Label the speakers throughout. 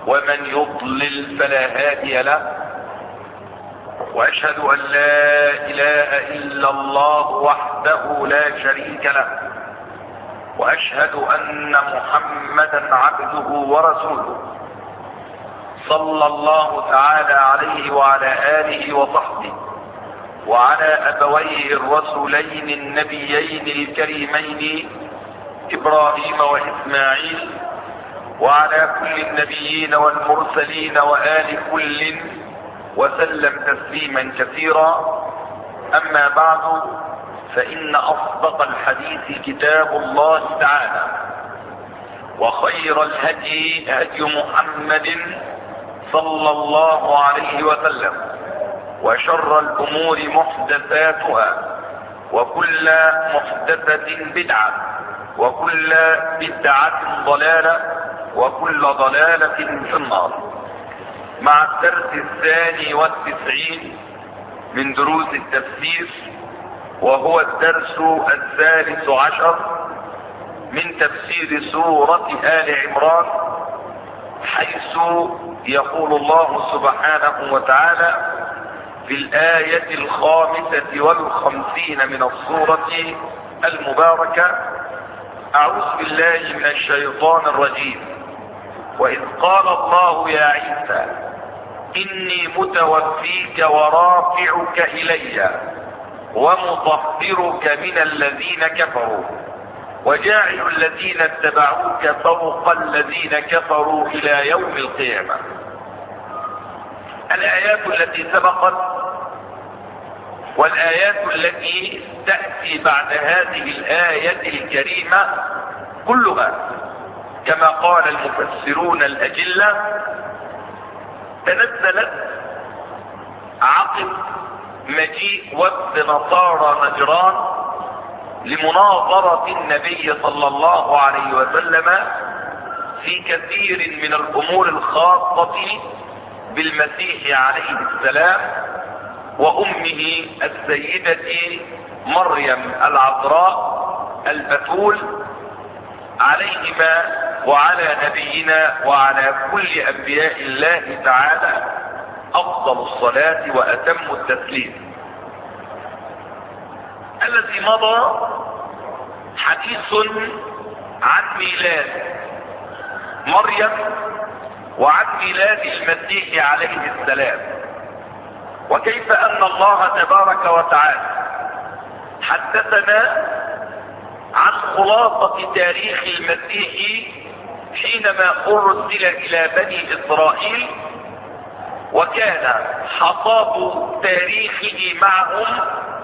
Speaker 1: ومن يضلل فلا هادي له، واشهد ان لا اله الا الله وحده لا شريك له، واشهد ان محمدا عبده ورسوله صلى الله تعالى عليه وعلى اله وصحبه وعلى ابويه الرسولين النبيين الكريمين ابراهيم واسماعيل، وعلى كل النبيين والمرسلين وآل كل وسلم تسليما كثيرا. اما بعد، فان اصدق الحديث كتاب الله تعالى، وخير الهدي هدي محمد صلى الله عليه وسلم، وشر الامور محدثاتها، وكل محدثة بدعة، وكل بدعة ضلالة، وكل ضلالة في النار. مع الدرس 92 من دروس التفسير، وهو الدرس 13 من تفسير سورة آل عمران، حيث يقول الله سبحانه وتعالى في الآية 55 من السورة المباركة: أعوذ بالله من الشيطان الرجيم. وإذ قال الله يا عيسى إني متوفيك ورافعك إلي ومطهرك من الذين كفروا وجاعل الذين اتبعوك فوق الذين كفروا إلى يوم القيامة. الآيات التي سبقت والآيات التي تأتي بعد هذه الآية الكريمة كلها كما قال المفسرون الأجلة تنزلت عقب مجيء وفد نصارى نجران لمناظرة النبي صلى الله عليه وسلم في كثير من الأمور الخاصة بالمسيح عليه السلام وأمه السيدة مريم العذراء البتول عليهما وعلى نبينا وعلى كل أنبياء الله تعالى أفضل الصلاة وأتم التسليم. الذي مضى حديث عن ميلاد مريم وعن ميلاد المسيح عليه السلام، وكيف أن الله تبارك وتعالى حدثنا عن خلاصة تاريخ المسيح حينما أرسل إلى بني إسرائيل، وكان حصاد تاريخه معهم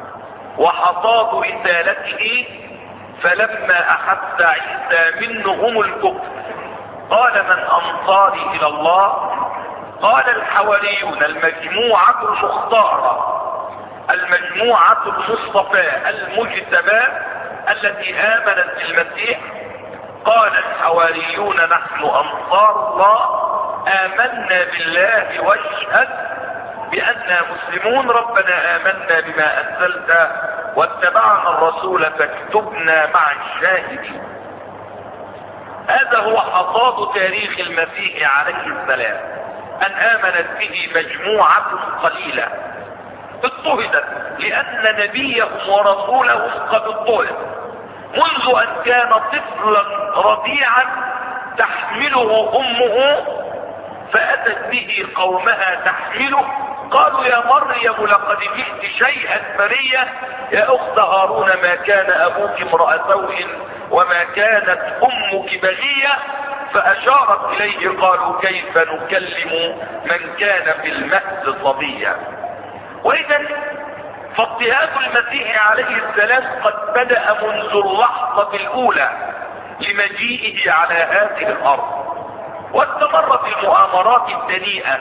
Speaker 1: وحصاد رسالته. فلما أحس عيسى منهم الكفر قال من أنصاري إلى الله؟ قال الحواريون المجموعة المختارة، المجموعة المصطفى المجتبى التي آمنت بالمسيح. قال الحواريون نحن أنصار الله، آمنا بالله واشهد بأننا مسلمون، ربنا آمنا بما أنزلت واتبعنا الرسول فاكتبنا مع الشاهدين. هذا هو حصاد تاريخ المسيح عليه السلام، أن آمنت به مجموعة قليلة اضطهدت لأن نبيهم ورسولهم قد اضطهد منذ أن كان طفلا رضيعا تحمله أمه، فأتت به قومها تحمله. قالوا يا مريم لقد جئت شيئا فريا، يا أخت هارون ما كان أبوك امرأ سوء وما كانت أمك بغية. فأشارت إليه قالوا كيف نكلم من كان في المهد صبيا. وإذا فاضطهاد المسيح عليه السلام قد بدأ منذ اللحظة الأولى لمجيئه على هذه الأرض، واستمرت المؤامرات الدنيئة،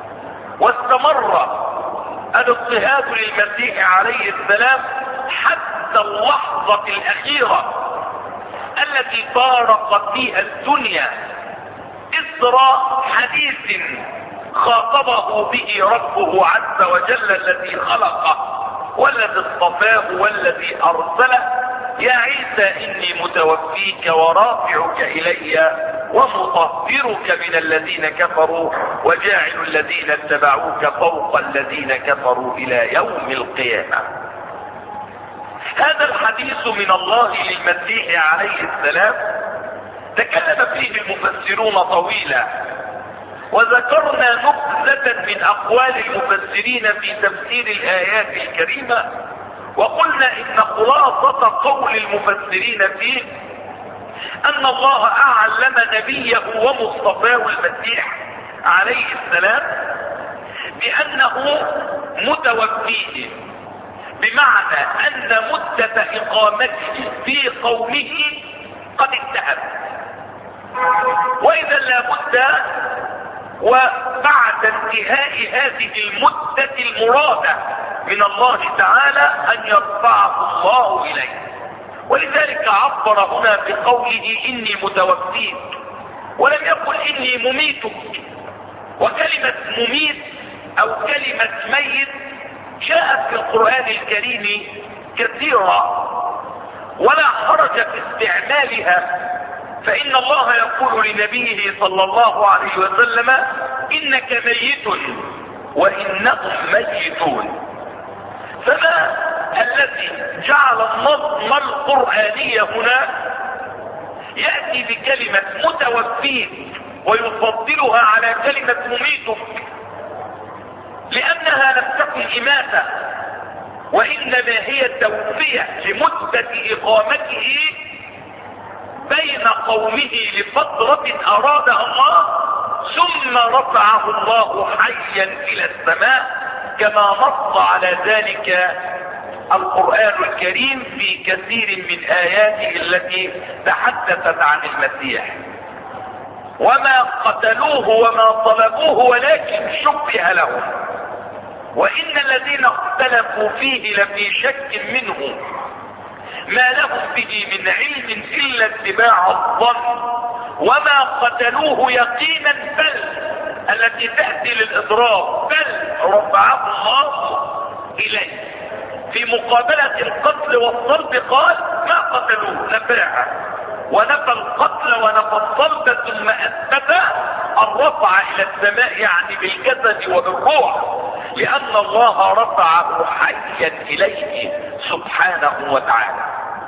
Speaker 1: واستمر الاضطهاد للمسيح عليه السلام حتى اللحظة الأخيرة التي فارقت فيها الدنيا إثر حديث خاطبه به ربه عز وجل الذي خلقه والذي اصطفاه والذي أرسله: يا عيسى إني متوفيك ورافعك إلي ومطهرك من الذين كفروا وجاعل الذين اتبعوك فوق الذين كفروا الى يوم القيامة. هذا الحديث من الله للمسيح عليه السلام تكلم فيه المفسرون طويلا، وذكرنا نبذة من اقوال المفسرين في تفسير الايات الكريمة، وقلنا ان خلاصة قول المفسرين فيه ان الله اعلم نبيه ومصطفاه المسيح عليه السلام بانه متوفيه، بمعنى ان مدة اقامته في قومه قد انتهت، واذا لابد وبعد انتهاء هذه المدة المرادة من الله تعالى ان يرفعه الله اليه. ولذلك عبر هنا بقوله اني متوفيك، ولم يقل اني مميتك. وكلمة مميت او كلمة ميت جاءت في القرآن الكريم كثيرا ولا حرج في استعمالها، فإن الله يقول لنبيه صلى الله عليه وسلم إنك ميت وإنهم ميتون. فما الذي جعل النظم القرآني هنا يأتي بكلمة متوفيك ويفضلها على كلمة مميتك؟ لأنها لم تكن إماتة، وإنما هي توفية لمدة إقامته بين قومه لفترة أرادها الله، ثم رفعه الله حيا إلى السماء، كما نص على ذلك القرآن الكريم في كثير من آياته التي تحدثت عن المسيح. وما قتلوه وما طلبوه ولكن شبه لهم، وإن الذين اختلفوا فيه لفي شك منه ما لهم به من علم إلا اتباع الظن، وما قتلوه يقينا، بل التي تأتي للإضراب، بل رفعه الله إليه. في مقابلة القتل والصلب قال ما قتلوه، نفاها، ونفى القتل ونفى الصلب ثم أثبت الرفع إلى السماء، يعني بالجسد وبالروح، لأن الله رفعه حيا إليه سبحانه وتعالى.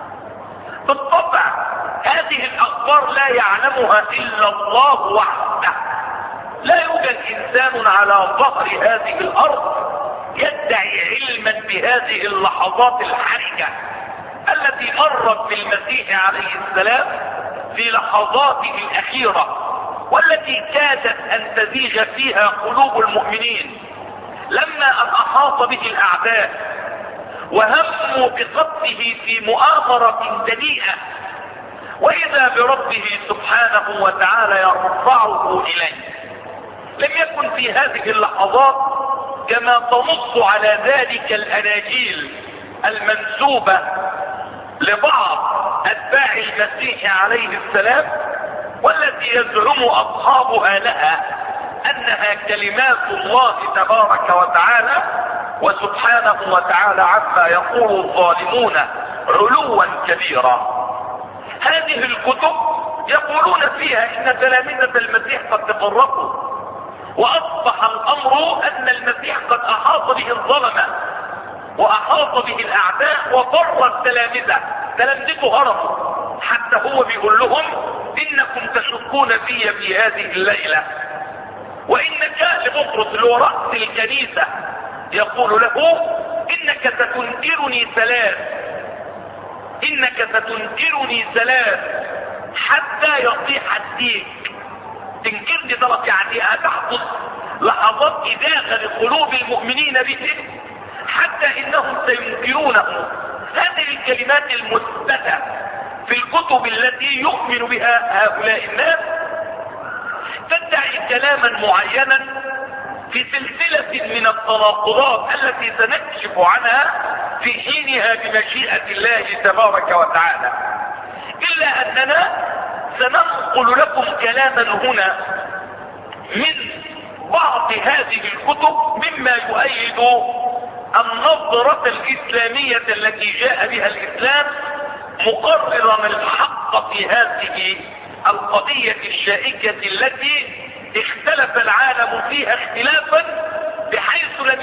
Speaker 1: بالطبع هذه الأخبار لا يعلمها إلا الله وحده. لا يوجد إنسان على ظهر هذه الأرض يدعي علما بهذه اللحظات الحرجة التي مرت بالمسيح عليه السلام في لحظاته الأخيرة، والتي كادت أن تزيغ فيها قلوب المؤمنين لما أن أحاط به الأعداء وهموا بقتله في مؤامرة دنيئة، وإذا بربه سبحانه وتعالى يرفعه إليه. لم يكن في هذه اللحظات كما تنص على ذلك الأناجيل المنسوبة لبعض أتباع المسيح عليه السلام، والتي يزعم أصحابها لها أنها كلمات الله تبارك وتعالى، وسبحانه وتعالى عما يقول الظالمون علوا كبيرا. هذه الكتب يقولون فيها إن تلامذة المسيح قد تفرقوا، وأصبح الأمر أن المسيح قد أحاط به الظلمة وأحاط به الأعداء وفر التلامذة. تلامذته هربوا، حتى هو بيقول لهم إنكم تشكون في هذه الليلة، وإنك لبطرس اللي هو رأس الكنيسة يقول له إنك ستنكرني ثلاث، إنك ستنكرني ثلاث حتى يصيح الديك. تنكرني ثلاث يعني هتحدث لحظات إداخة لقلوب المؤمنين به حتى إنهم سينكرونه. هذه الكلمات المثبتة في الكتب التي يؤمن بها هؤلاء الناس تدعي كلاما معينا في سلسلة من التناقضات التي سنكشف عنها في حينها بمشيئة الله تبارك وتعالى، إلا أننا سننقل لكم كلاما هنا من بعض هذه الكتب مما يؤيد النظرة الإسلامية التي جاء بها الإسلام مقررا الحق في هذه القضية الشائكة التي اختلف العالم فيها اختلافا بحيث لم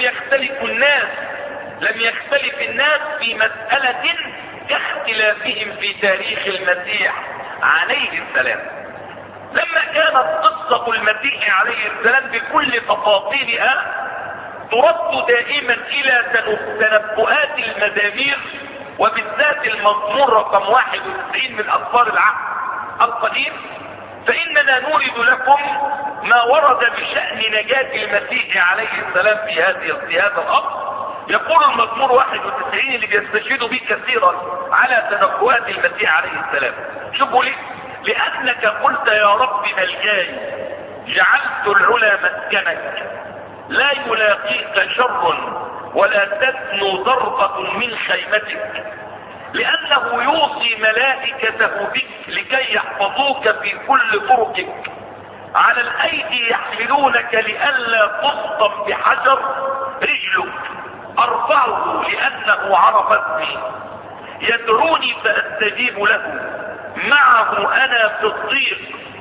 Speaker 1: يختلف الناس في مسألة كاختلافهم في تاريخ المسيح عليه السلام. لما كانت قصة المسيح عليه السلام بكل تفاصيلها ترد دائما الى تنبؤات المزامير، وبالذات المزمور رقم 91 من اسفار العهد القديم، فاننا نورد لكم ما ورد بشأن نجاة المسيح عليه السلام في هذا الامر. يقول المزمور 91 اللي بيستشهدوا به كثيرا على تنبؤات المسيح عليه السلام، شوفوا ليه: لانك قلت يا رب ملجاي، جعلت العلا مسكنك، لا يلاقيك شر ولا تدنو ضربة من خيمتك، لانه يوصي ملائكته بك لكي يحفظوك في كل طرقك، على الايدي يحملونك لئلا تصدم بحجر رجلك، ارفعه لانه عرف اسمي، يدعوني فاستجيب له، معه انا في الضيق،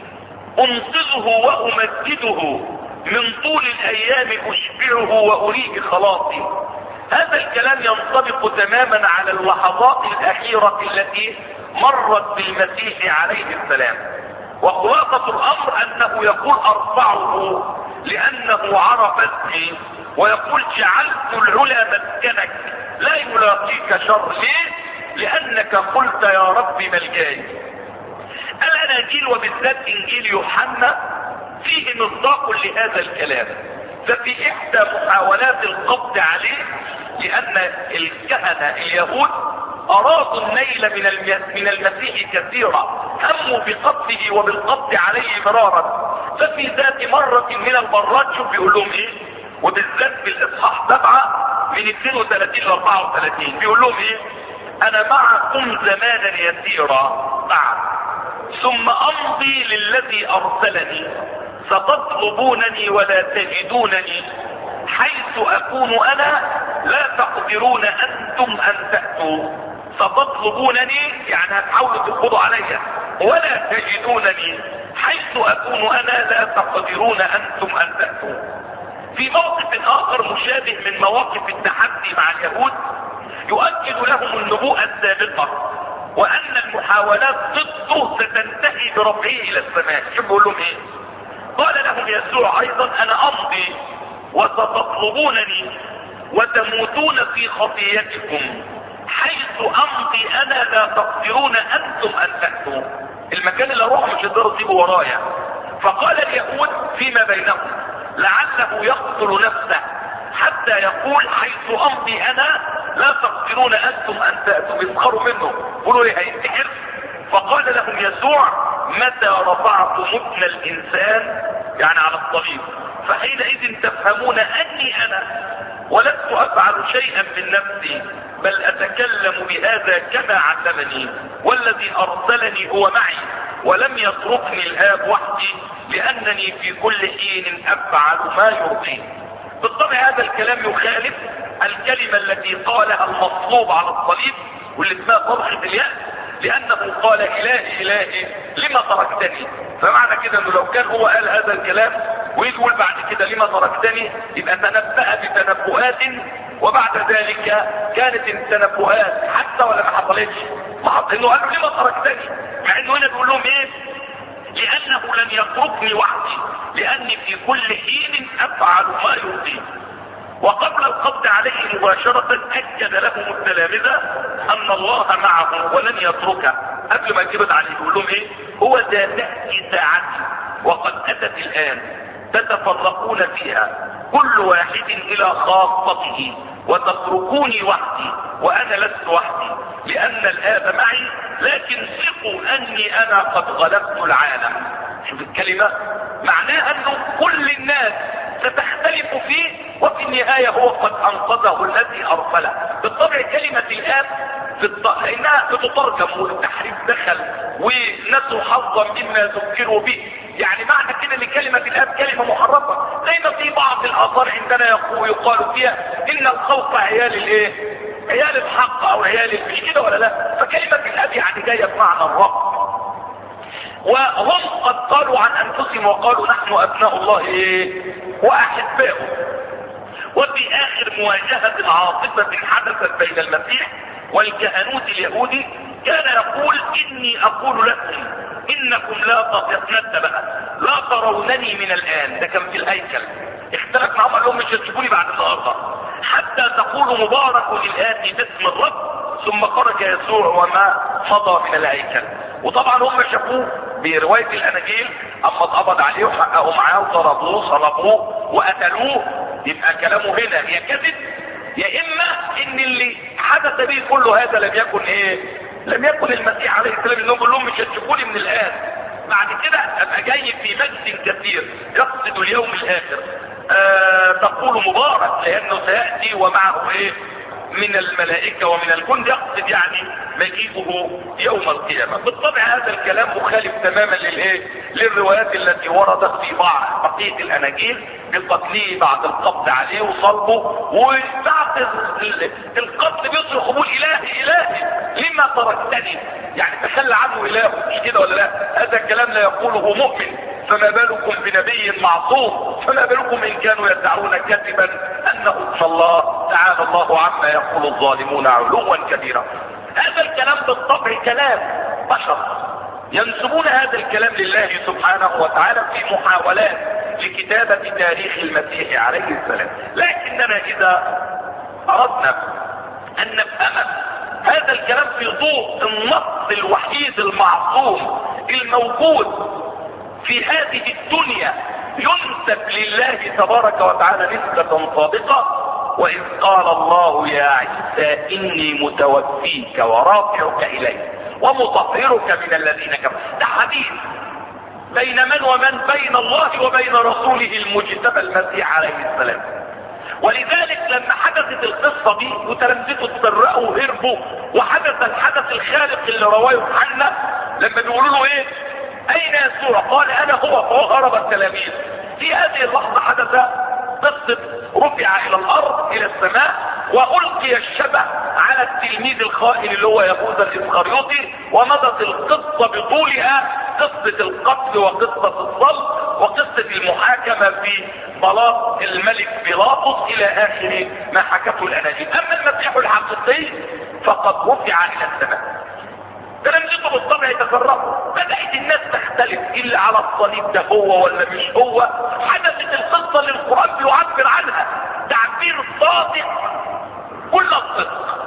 Speaker 1: انقذه وامجده، من طول الايام اشبعه واريه خلاصي. هذا الكلام ينطبق تماما على اللحظات الاخيرة التي مرت بالمسيح عليه السلام، وخلاصة الامر انه يقول ارفعه لانه عرف اسمي، ويقول جعلت العلا مسكنك، لا يلاقيك شر. ليه؟ لانك قلت يا رب ملجاي. الاناجيل وبالذات انجيل يوحنا فيه مصداق لهذا الكلام. ففي احدى محاولات القبض عليه، لان الكهنة اليهود ارادوا النيل من المسيح كثيرا، هموا بقتله وبالقبض عليه مرارا، ففي ذات مرة من المرات شوف بيقول لهم ايه، وبالذات في الاصحاح 7 من 32 ل 34 بيقول لهم ايه: انا معكم زمانا يسيرا بعد، ثم امضي للذي ارسلني، ستطلبونني ولا تجدونني، حيث اكون انا لا تقدرون انتم ان تأتوا. ستطلبونني يعني هتحاولوا تقبضوا عليا، ولا تجدونني، حيث اكون انا لا تقدرون انتم ان تأتوا. في موقف اخر مشابه من مواقف التحدي مع اليهود يؤكد لهم النبوءة السابقة، وان المحاولات ضده ستنتهي برفعه الى السماء. شوفوا بيقول لهم ايه: قال لهم يسوع ايضا انا امضي وستطلبونني وتموتون في خطيتكم، حيث امضي انا لا تقدرون انتم ان تأتوا. المكان اللي اروحه مش هتقدروا تجيبوا ورايا. فقال اليهود فيما بينهم لعله يقتل نفسه حتى يقول حيث امضي انا لا تقدرون انتم ان تأتوا. بيسخروا منه، يقولوا ليه هينتحر. فقال لهم يسوع: متى رفعتم ابن الانسان يعني على الصليب، فحينئذ تفهمون اني انا ولست افعل شيئا من نفسي، بل اتكلم بهذا كما علمني، والذي ارسلني هو معي، ولم يتركني الاب وحدي، لانني في كل حين افعل ما يرضيه. بالطبع هذا الكلام يخالف الكلمة التي قالها المصلوب على الصليب واللي اسمها طرحة اليأس، لانه قال الهي الهي لما تركتني. فمعنى كده انه لو كان هو قال هذا الكلام ويقول بعد كده لما تركتني، يبقى تنبأ بتنبؤات، وبعد ذلك كانت التنبؤات حتى ولا ما حصلتش، انه قال له لما تركتني، مع انه هنا بيقول لهم ايه: لانه لم يتركني وحدي، لاني في كل حين افعل ما يرضيه. وقبل القبض عليه مباشرة اكد لهم التلامذة ان الله معه ولن يتركه. قبل ما يقبض عليه يقول لهم ايه: هو ذا تأتي ساعتي وقد اتت الان، تتفرقون فيها كل واحد الى خاصته، وتتركوني وحدي وانا لست وحدي، لان الاب معي، لكن ثقوا اني انا قد غلبت العالم. شوف الكلمة، معناها انه كل الناس ستختلف فيه، وفي النهاية هو قد انقذه الذي ارسله. بالطبع كلمة الاب انها بتترجم، والتحريف دخل ونسوا حظا مما ذكروا به. يعني معنى كده ان كلمة الاب كلمة محرفة، زي ما في بعض الاثار عندنا يقال فيها ان الخلق عيال الايه؟ عيال الحق او عيال مش كده ولا لا؟ فكلمة الاب يعني جاية بمعنى الرب. وهم قد قالوا عن انفسهم وقالوا نحن ابناء الله واحباؤه. وفي اخر مواجهة عاصفة حدثت بين المسيح والكهنوت اليهودي كان يقول اني اقول لكم انكم لا ترونني من الان. ده كان في الهيكل، اختلف معهم قال لهم مش هتشوفوني بعد النهارده حتى تقولوا مبارك الاتي باسم الرب. ثم خرج يسوع وما مضى من الهيكل. وطبعا هم شافوه برواية الاناجيل اما اتقبض عليه وحققوا معاه وضربوه صلبوه وقتلوه. يبقى كلامه هنا يا كذب يا اما ان اللي حدث به كل هذا لم يكن المسيح عليه السلام، انهم بيقول لهم مش هتشوفوني من الان. بعد كده ابقى جاي في مجد كثير يقصد اليوم الاخر. تقول مبارك لانه سياتي ومعه من الملائكة ومن الجند، يقصد يعني مجيئه يوم القيامة. بالطبع هذا الكلام مخالف تماما للروايات التي وردت في بقية الاناجيل بقتله بعد القبض عليه وصلبه، وبعد القتل بيصرخ يقول الهي الهي لما تركتني، يعني تخلى عنه الهه، مش كده ولا لا؟ هذا الكلام لا يقوله مؤمن، فما بالكم بنبي معصوم، فما بالكم ان كانوا يدعون كذبا انه ابن الله، تعالى الله عما يقول الظالمون علوا كبيرا. هذا الكلام بالطبع كلام بشر ينسبون هذا الكلام لله سبحانه وتعالى في محاولات لكتابة تاريخ المسيح عليه السلام. لكننا اذا اردنا ان نفهم هذا الكلام في ضوء النص الوحيد المعصوم الموجود في هذه الدنيا ينسب لله تبارك وتعالى نسبة صادقة، وإذ قال الله يا عيسى إني متوفيك ورافعك إلي ومطهرك من الذين كفروا. ده حديث بين من ومن؟ بين الله وبين رسوله المجتبى المسيح عليه السلام. ولذلك لما حدثت القصة دي وتلامذته اتسرقوا وهربوا وحدث الحدث الخارق اللي رواه يوحنا لما بيقولوا له اين يسوع؟ قال انا هو، فهو هرب التلاميذ. في هذه اللحظة حدث قصة رفع الى الارض الى السماء والقي الشبه على التلميذ الخائن اللي هو يهوذا الاسخريوطي، ومضت القصة بطولها، قصة القتل وقصة الصلب وقصة المحاكمة في بلاط الملك بيلاطس الى اخر ما حكته الاناجيل. اما المسيح الحقيقي فقد رفع الى السماء. تلامذته بالطبع يتفرقوا، بدأت الناس تختلف اللي على الصليب ده هو ولا مش هو. حدثت القصة اللي القرآن بيعبر عنها تعبير صادق كل الصدق.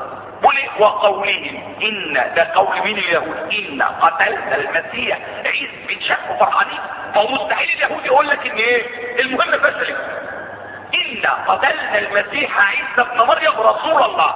Speaker 1: وقولهم ان، ده قول مين؟ اليهود. ان قتلنا المسيح عيسى بن شك فرحانين. فهو مستحيل اليهود يقول لك ان المهم فشلت. ان قتلنا المسيح عيسى ابن مريم رسول الله.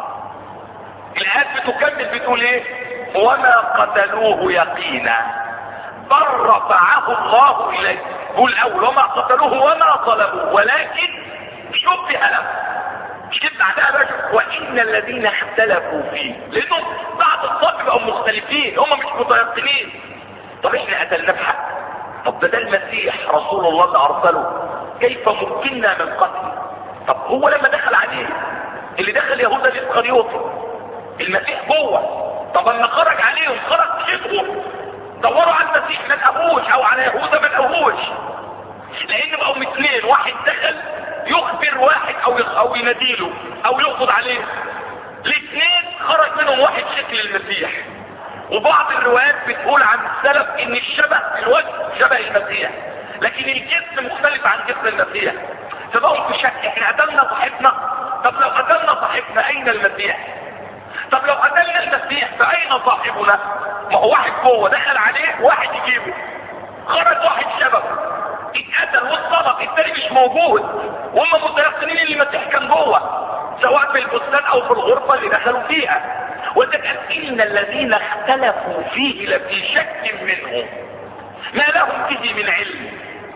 Speaker 1: الآيات بتكمل بتقول وما قتلوه يقينا بل رفعه الله اليه. قول اول وما قتلوه وما صلبوه ولكن شبه له. مش كده بعدها بقى وان الذين اختلفوا فيه، لانهم بعد الصلب بقوا مختلفين، هم مش متيقنين. طب احنا قتلناه بحق، طب ده المسيح رسول الله اللي ارسله، كيف ممكننا من قتله؟ طب هو لما دخل عليه اللي دخل يهوذا الاسخريوطي المسيح جوه، طب لما خرج عليهم خرج شبهه، دوروا على المسيح ما لقوهوش او على يهوذا ما لقوهوش، لان بقوا اثنين، واحد دخل يخبر واحد او يناديله او يقبض عليه. الاثنين خرج منهم واحد شكل المسيح. وبعض الروايات بتقول عن السلف ان الشبه في الوجه شبه المسيح، لكن الجسم مختلف عن جسم المسيح. فبقوا في شك، احنا قتلنا صاحبنا، طب لو قتلنا صاحبنا اين المسيح؟ طب لو قتلنا المسيح فاين صاحبنا؟ ما هو واحد جوه دخل عليه واحد يجيبه، خرج واحد شبه اتقتل واتصلب، التاني مش موجود، وهم متيقنين ان المسيح كان جوه سواء في البستان او في الغرفه اللي دخلوا فيها. وتكاد ان الذين اختلفوا فيه لفي شك منه ما لهم به من علم،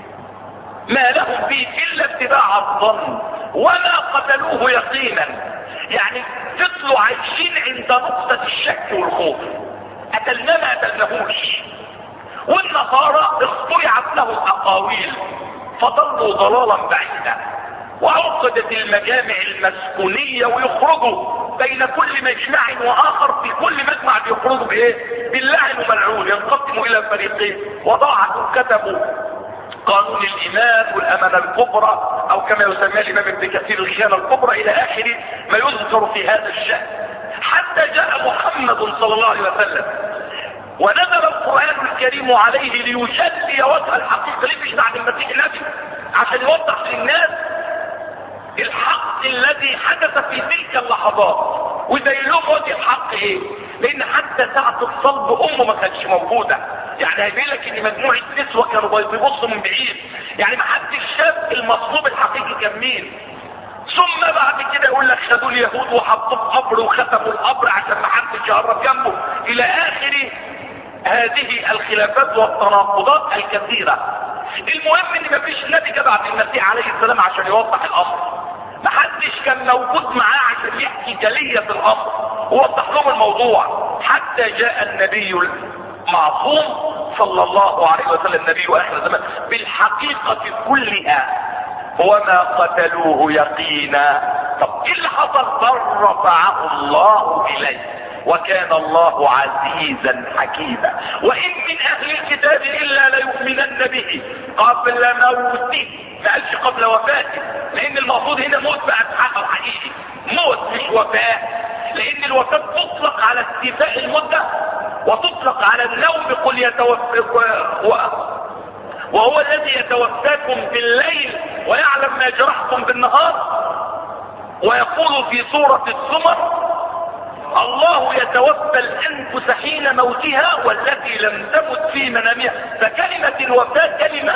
Speaker 1: ما لهم به الا اتباع الظن وما قتلوه يقينا. يعني فضلوا عايشين عند نقطة الشك والخوف، قتلنا ما قتلناهوش. والنصارى اخترعت لهم اقاويل فضلوا ضلالا بعيدا، وعقدت المجامع المسكونية ويخرجوا بين كل مجمع واخر، في كل مجمع بيخرجوا بايه؟ باللعن وملعون، ينقسموا الى فريقين. وضاعوا كتبوا قانون الايمان والامانه الكبرى، او كما يسمى الامام ابن كثير الخيانه الكبرى، الى اخر ما يذكر في هذا الشان. حتى جاء محمد صلى الله عليه وسلم ونزل القرآن الكريم عليه ليجلي وجه الحقيقة. ليه مش بعد المسيح النبي؟ عشان يوضح للناس الحق الذي حدث في تلك اللحظات، ويبين لهم وجه الحق ايه. لان حتى ساعة الصلب امه ما كانتش موجودة، يعني هيبين لك ان مجموعة نسوة كانوا بيبصوا من بعيد، يعني ما حدش شاف المطلوب الحقيقي كان مين. ثم بعد كده يقول لك خدوا اليهود وحطوا في قبر وختموا القبر عشان ما حدش يقرب جنبه، الى اخر هذه الخلافات والتناقضات الكثيرة. المهم ان مفيش نبي جه بعد المسيح عليه السلام عشان يوضح الامر، محدش كان موجود معاه عشان يحكي جلية الامر ووضح لهم الموضوع، حتى جاء النبي المعصوم صلى الله عليه وسلم، نبي اخر الزمان، بالحقيقة كلها وما قتلوه يقينا. طب ايه اللي حصل؟ بل رفعه الله اليه وكان الله عزيزا حكيما. وان من اهل الكتاب الا ليؤمنن به قبل موته، ما قالش قبل وفاته، لان المقصود هنا موت بقى بحقه حقيقي، موت مش وفاه، لان الوفاه تطلق على استيفاء المده وتطلق على النوم. قل وهو الذي يتوفاكم بالليل ويعلم ما جرحتم بالنهار. ويقول في سورة الزمر الله يتوفى الانفس حين موتها والتي لم تمت في منامها. فكلمة الوفاة كلمة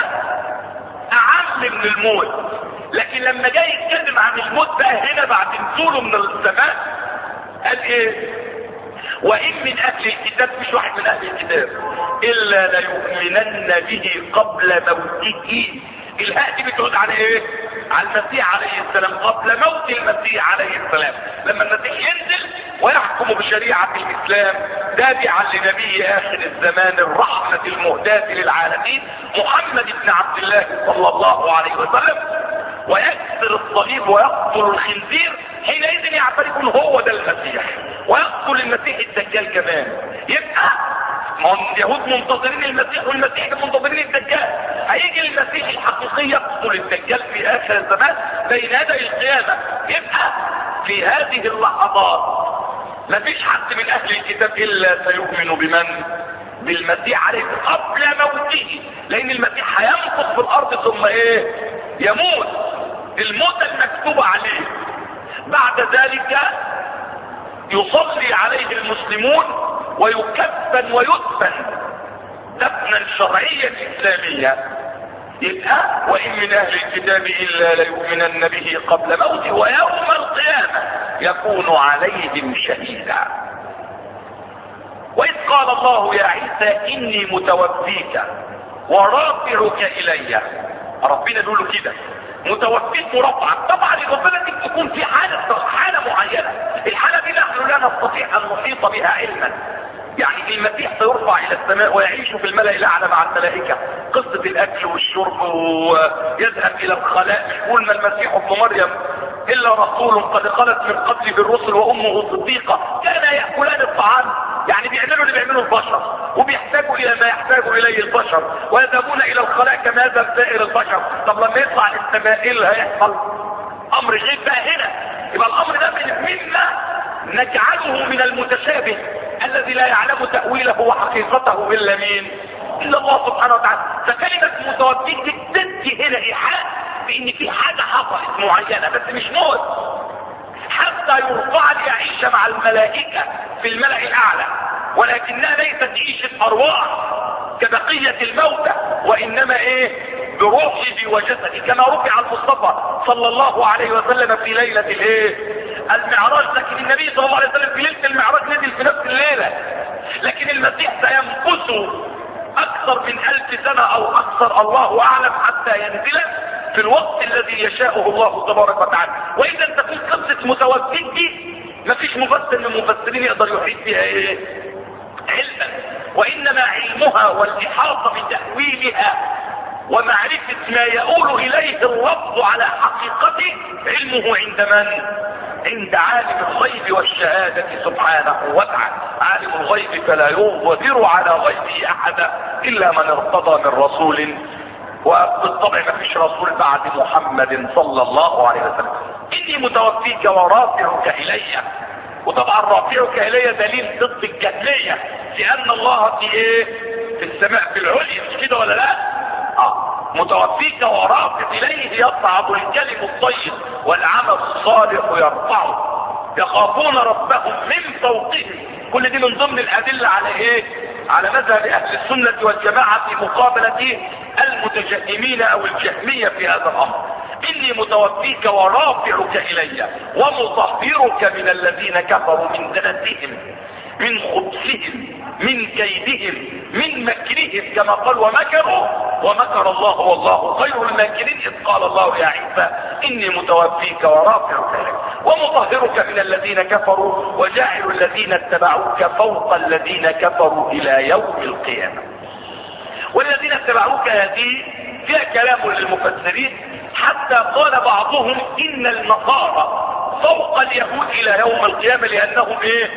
Speaker 1: اعم من الموت، لكن لما جاي يتكلم عن الموت بقى هنا بعد نزوله من السماء قال ايه؟ وان من اهل الكتاب، مش واحد من اهل الكتاب، الا ليؤمنن به قبل موته. الهاء دي بتعود على ايه؟ على المسيح عليه السلام، قبل موت المسيح عليه السلام، لما المسيح ينزل ويحكم بشريعة الاسلام تابعا لنبي اخر الزمان الرحمة المهداة للعالمين محمد بن عبد الله صلى الله عليه وسلم، ويكسر الصليب ويقتل الخنزير. حينئذ يعترفون هو ده المسيح، ويقتل المسيح الدجال كمان. يبقى اليهود منتظرين المسيح والمسيح منتظرين الدجال، هيجي المسيح الحقيقي يقتل الدجال في اخر الزمان بين يدي القيامة. يبقى في هذه اللحظات مفيش حد من اهل الكتاب الا سيؤمن بمن؟ بالمسيح عليه قبل موته، لان المسيح هيمكث في الارض ثم ايه؟ يموت الموت المكتوبة عليه. بعد ذلك يصلي عليه المسلمون ويكفن ويدفن دفنا شرعيا اسلاميا. يبقى وان من اهل الكتاب الا ليؤمنن به قبل موته ويوم القيامة يكون عليهم شهيدا. واذ قال الله يا عيسى اني متوفيك ورافعك الي، ربنا يقول له كده متوفيك ورفعك. طبعا ربنا دي تكون في حالة معينة، الحالة دي نحن لا نستطيع ان نحيط بها علما. يعني المسيح سيرفع الى السماء ويعيش في الملأ الاعلى مع الملائكة، قصة الاكل والشرب ويذهب الى الخلاء. مش يقول ما المسيح ابن مريم الا رسول قد خلت من قبله بالرسل وامه صديقة كان يأكلان الطعام. يعني بيعملوا اللي بيعمله البشر وبيحتاجوا الى ما يحتاج اليه البشر، ويذهبون الى الخلاء كما يذهب سائر البشر. طب لما يطلع السماء ايه اللي هيحصل؟ امر غيب بقى هنا. يبقى الامر ده مما نجعله من المتشابه الذي لا يعلم تأويله وحقيقته الا مين؟ الا الله سبحانه وتعالى. فكلمة متوفيك دي بتدي هنا ايحاء بان في حاجة حصلت معينة، بس مش موت، حتى يرفع ليعيش مع الملائكة في الملأ الاعلى، ولكنها ليست عيشة ارواح كبقية الموتى، وانما ايه؟ بروحه وجسده، كما رفع المصطفى صلى الله عليه وسلم في ليلة الايه؟ المعراج. لكن النبي صلى الله عليه وسلم في ليلة المعراج نزل في نفس الليلة، لكن المسيح سيمكث اكثر من 1000 سنة او اكثر، الله اعلم، حتى ينزل في الوقت الذي يشاءه الله تبارك وتعالى. واذا تكون قصة متوفيك دي مفيش مفسر من المفسرين يقدر يحيط بها ايه؟ علما، وانما علمها والاحاطة بتأويلها ومعرفة ما يقول اليه اللفظ على حقيقته علمه عند من؟ عند عالم الغيب والشهادة سبحانه وتعالى. عالم الغيب فلا يظهر على غيبه احدا الا من ارتضى من رسول، وبالطبع ما فيش رسول بعد محمد صلى الله عليه وسلم. اني متوفيك ورافعك الي. وطبعا رافعك الي دليل ضد الجهمية، لان الله في ايه؟ في السماء في العليا، مش كده ولا لا؟ متوفيك ورافع اليه يصعد الكلم الطيب والعمل الصالح يرفعه، يخافون ربهم من فوقهم. كل دي من ضمن الادله على ايه؟ على مذهب اهل السنه والجماعه في مقابله المتجهمين او الجهميه في هذا الامر. اني متوفيك ورافعك الي ومطهرك من الذين كفروا من دنسهم، من خبثهم، من كيدهم، من مكرهم، كما قال ومكروا ومكر الله والله خير الماكرين. اذ قال الله يا عيسى اني متوفيك ورافعك اليك ومطهرك من الذين كفروا وجاعل الذين اتبعوك فوق الذين كفروا الى يوم القيامه. والذين اتبعوك هذه فيها كلام للمفسرين، حتى قال بعضهم ان النصارى فوق اليهود الى يوم القيامه، لانهم ايه؟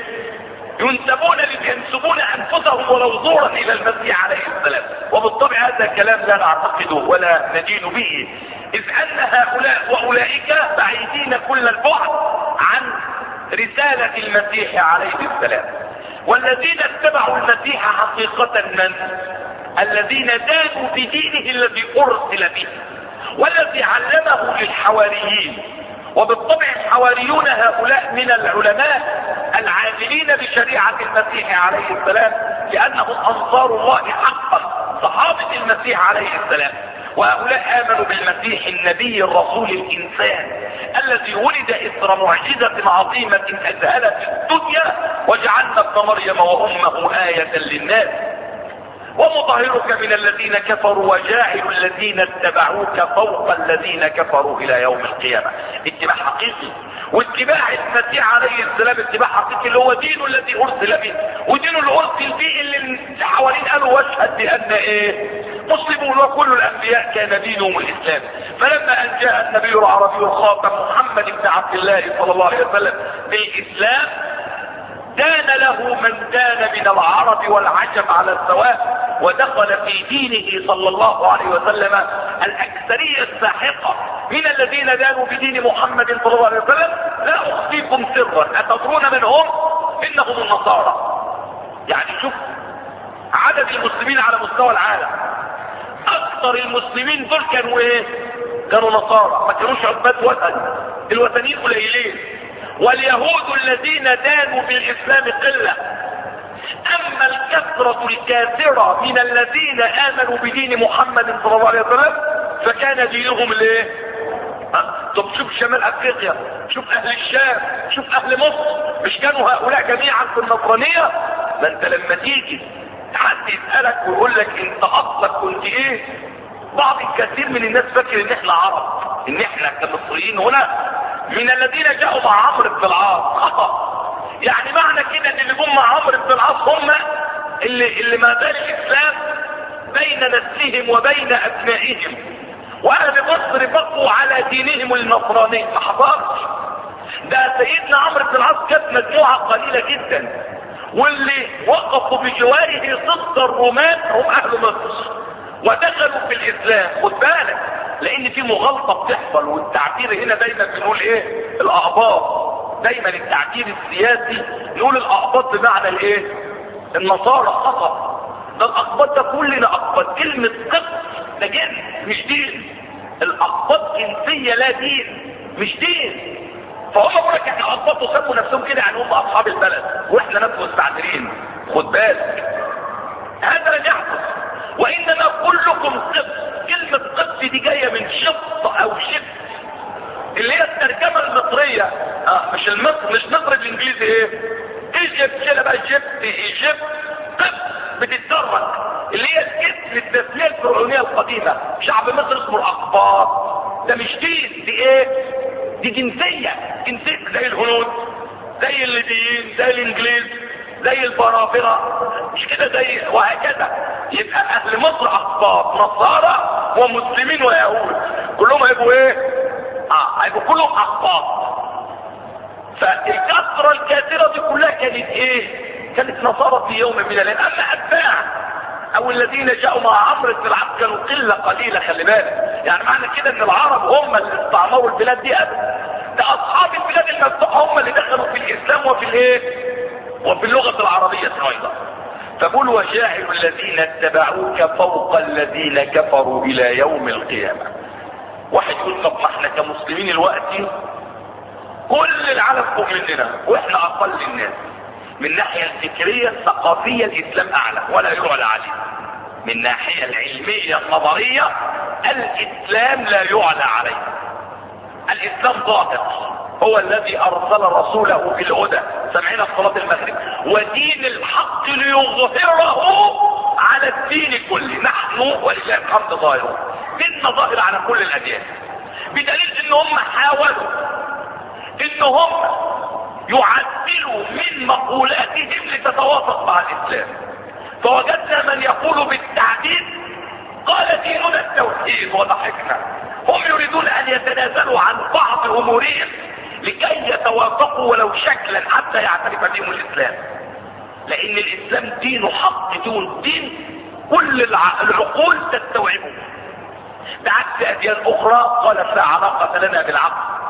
Speaker 1: ينسبون انفسهم ولو زورا الى المسيح عليه السلام. وبالطبع هذا كلام لا نعتقده ولا ندين به، اذ ان هؤلاء واولئك بعيدين كل البعد عن رسالة المسيح عليه السلام. والذين اتبعوا المسيح حقيقة من؟ الذين دانوا بدينه الذي ارسل به والذي علمه للحواريين. وبالطبع الحواريون هؤلاء من العلماء العاملين بشريعة المسيح عليه السلام، لأنهم أنصار الله حقا، صحابة المسيح عليه السلام. وهؤلاء آمنوا بالمسيح النبي الرسول الإنسان الذي ولد إثر معجزة عظيمة أذهلت الدنيا وجعلنا ابن مريم وأمه آية للناس. ومطهرك من الذين كفروا وجاعل الذين اتبعوك فوق الذين كفروا الى يوم القيامة. اتباع حقيقي. واتباع المسيح عليه السلام اتباع حقيقي اللي هو دينه الذي ارسل به، ودينه اللي ارسل به اللي حوالين قالوا واشهد بان ايه؟ مسلمون وكل الانبياء كان دينهم الاسلام. فلما ان جاء النبي العربي الخاتم محمد بن عبد الله صلى الله عليه وسلم بالاسلام، دان له من دان من العرب والعجم على السواء، ودخل في دينه صلى الله عليه وسلم الاكثرية الساحقة من الذين دانوا بدين محمد صلى الله عليه وسلم. لا اخفيكم سرا، اتدرون من هم؟ انهم النصارى. يعني شوف عدد المسلمين على مستوى العالم، اكثر المسلمين دول كانوا ايه؟ كانوا نصارى، ما كانوش عباد وثن، الوثنيين قليلين. واليهود الذين دانوا بالاسلام قلة. اما الكثرة الكاثرة من الذين امنوا بدين محمد صلى الله عليه وسلم فكان دينهم الايه؟ طب شوف شمال افريقيا، شوف اهل الشام، شوف اهل مصر، مش كانوا هؤلاء جميعا في النصرانية؟ ما انت لما تيجي حد يسألك ويقول لك انت اصلك كنت ايه؟ بعض الكثير من الناس فاكر ان احنا عرب، ان احنا كمصريين هنا من الذين جاءوا مع عمرو بن العاص. خطأ. يعني معنى كده ان اللي جم مع عمرو بن العاص هم اللي ما زال الاسلام بين نسلهم وبين ابنائهم، واهل مصر بقوا على دينهم النصراني. ما حصلش. ده سيدنا عمرو بن العاص كانت مجموعة قليلة جدا، واللي وقفوا بجواره ضد الرومان هم اهل مصر ودخلوا في الاسلام. خد بالك، لان في مغالطة بتحصل، والتعبير هنا دايما بنقول ايه؟ الاقباط. دايما التعبير السياسي نقول الاقباط بمعنى الايه؟ النصارى. خطأ. ده الاقباط ده كلنا اقباط. كلمة قبط ده جنس مش دين. الاقباط جنسية لا دين، مش دين. فهم بيقول لك احنا اقباط وسموا نفسهم كده، يعني هم اصحاب البلد واحنا ناس مستعمرين. خد بالك، هذا لن يحدث. وانما كلكم قبط. كلمة قبط دي جاية من شط او شبت، اللي هي الترجمة المصرية. مش مصر بالانجليزي ايه؟ ايجيبت كده بقى، ايجيبت قبط بتتدرج، اللي هي الاسم التسمية الفرعونية القديمة. شعب مصر اسمه الاقباط. ده مش دين، دي ايه؟ دي جنسية زي الهنود، زي الليبيين، زي الانجليز، زي البرابرة، مش كده؟ زي وهكذا. يبقى اهل مصر اقباط، نصارى ومسلمين ويهود، كلهم هيبقوا ايه؟ هيبقوا كلهم اقباط. فالكثرة الكاثرة دي كلها كانت ايه؟ كانت نصارى في يوم من الايام. اما اتباع او الذين جاءوا مع عمرو بن العاص كانوا قله قليله، خلي بالك. يعني معنى كده ان العرب هم اللي استعمروا البلاد دي ابدا، ده اصحاب البلاد المفتوحه هم اللي دخلوا في الاسلام وفي الايه؟ وفي اللغه العربيه ايضا. فقل وجاعل الذين اتبعوك فوق الذين كفروا الى يوم القيامه. واحد يقول طب ما احنا كمسلمين الوقت كل العالم فوق مننا واحنا اقل الناس. من الناحيه الفكريه الثقافيه الاسلام اعلى ولا يعلى عليه. من الناحيه العلميه النظريه الاسلام لا يعلى عليه. الاسلام ظاهر، هو الذي ارسل رسوله بالهدى، سمعنا في صلاه المغرب، ودين الحق ليظهره على الدين كله. نحن ولله الحمد ظاهرون، ديننا ظاهر على كل الاديان، بدليل ان هم حاولوا ان هم يعدلوا من مقولاتهم لتتوافق مع الاسلام. فوجدنا من يقول بالتعديل قال ديننا التوحيد وضحكنا. هم يريدون ان يتنازلوا عن بعض امورهم لكي يتوافقوا ولو شكلا حتى يعترف بهم الاسلام، لان الاسلام دين حق، دين كل العقول تستوعبه، بعكس اديان اخرى قالت لا علاقه لنا بالعقل.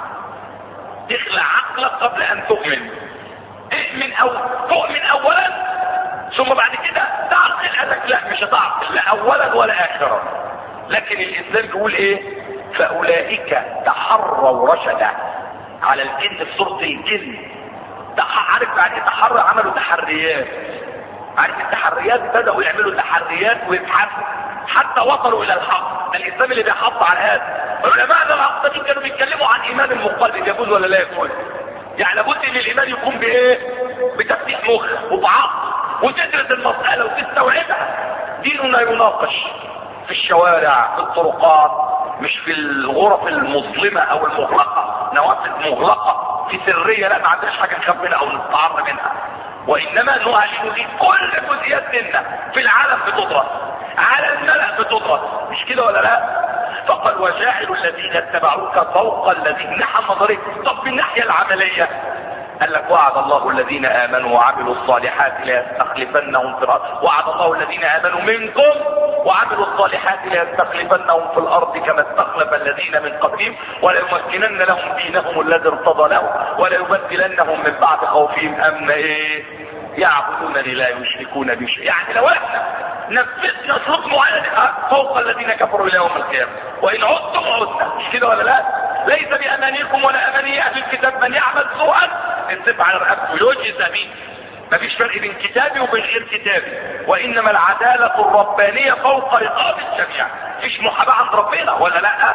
Speaker 1: تخلع عقلك قبل ان تؤمن، اؤمن او تؤمن اولا ثم بعد كده تعقل. قال لك لا مش هتعقل، لا اولا ولا اخرا. لكن الاسلام بيقول ايه؟ فاولئك تحروا رشدا. على الجن في سوره الجن، عارف بعد تحرى عملوا تحريات. عارف التحريات؟ بدأوا يعملوا تحريات ويبحثوا حتى وصلوا الى الحق. الاسلام اللي بيحط على هذا. علماء العقيدة كانوا بيتكلموا عن ايمان المقلد، يجوز ولا لا يجوز؟ يعني لابد ان الايمان يكون بايه؟ بتفتيح مخ وبعقل وتدرس المسألة وتستوعبها. ديننا يناقش في الشوارع، في الطرقات، مش في الغرف المظلمة او المغلقة، نوافذ مغلقة في سرية، لا ما عندناش حاجة نخاف منها او نستعر منها، وانما نعلن دي كل جزئيات ديننا في العالم بتدرس، على الملأ بتدرس، مش كده ولا لا؟ فقال وجاعل الذين اتبعوك فوق الذين. نحن نظريه. طب في الناحية العملية قال لك وعد الله الذين امنوا وعملوا الصالحات ليستخلفنهم في الارض. وعد الله الذين امنوا منكم وعملوا الصالحات ليستخلفنهم في الارض كما استخلف الذين من قبلهم وليمكنن لهم دينهم الذي ارتضى لهم وليبدلنهم من بعد خوفهم امنا ايه؟ يعبدونني لا يشركون بي شيئا. يعني لو احنا نفذنا شروط معينه فوق الذين كفروا الى يوم القيامه، وان عدتم عدنا، مش كده ولا لا؟ ليس بامانيكم ولا اماني اهل الكتاب، من يعمل سوءا ينصب على رقبته يجزى به. مفيش فرق بين كتابي وبين غير كتابي، وانما العداله الربانيه فوق رقاب الجميع. مفيش محاباه عند ربنا ولا لا؟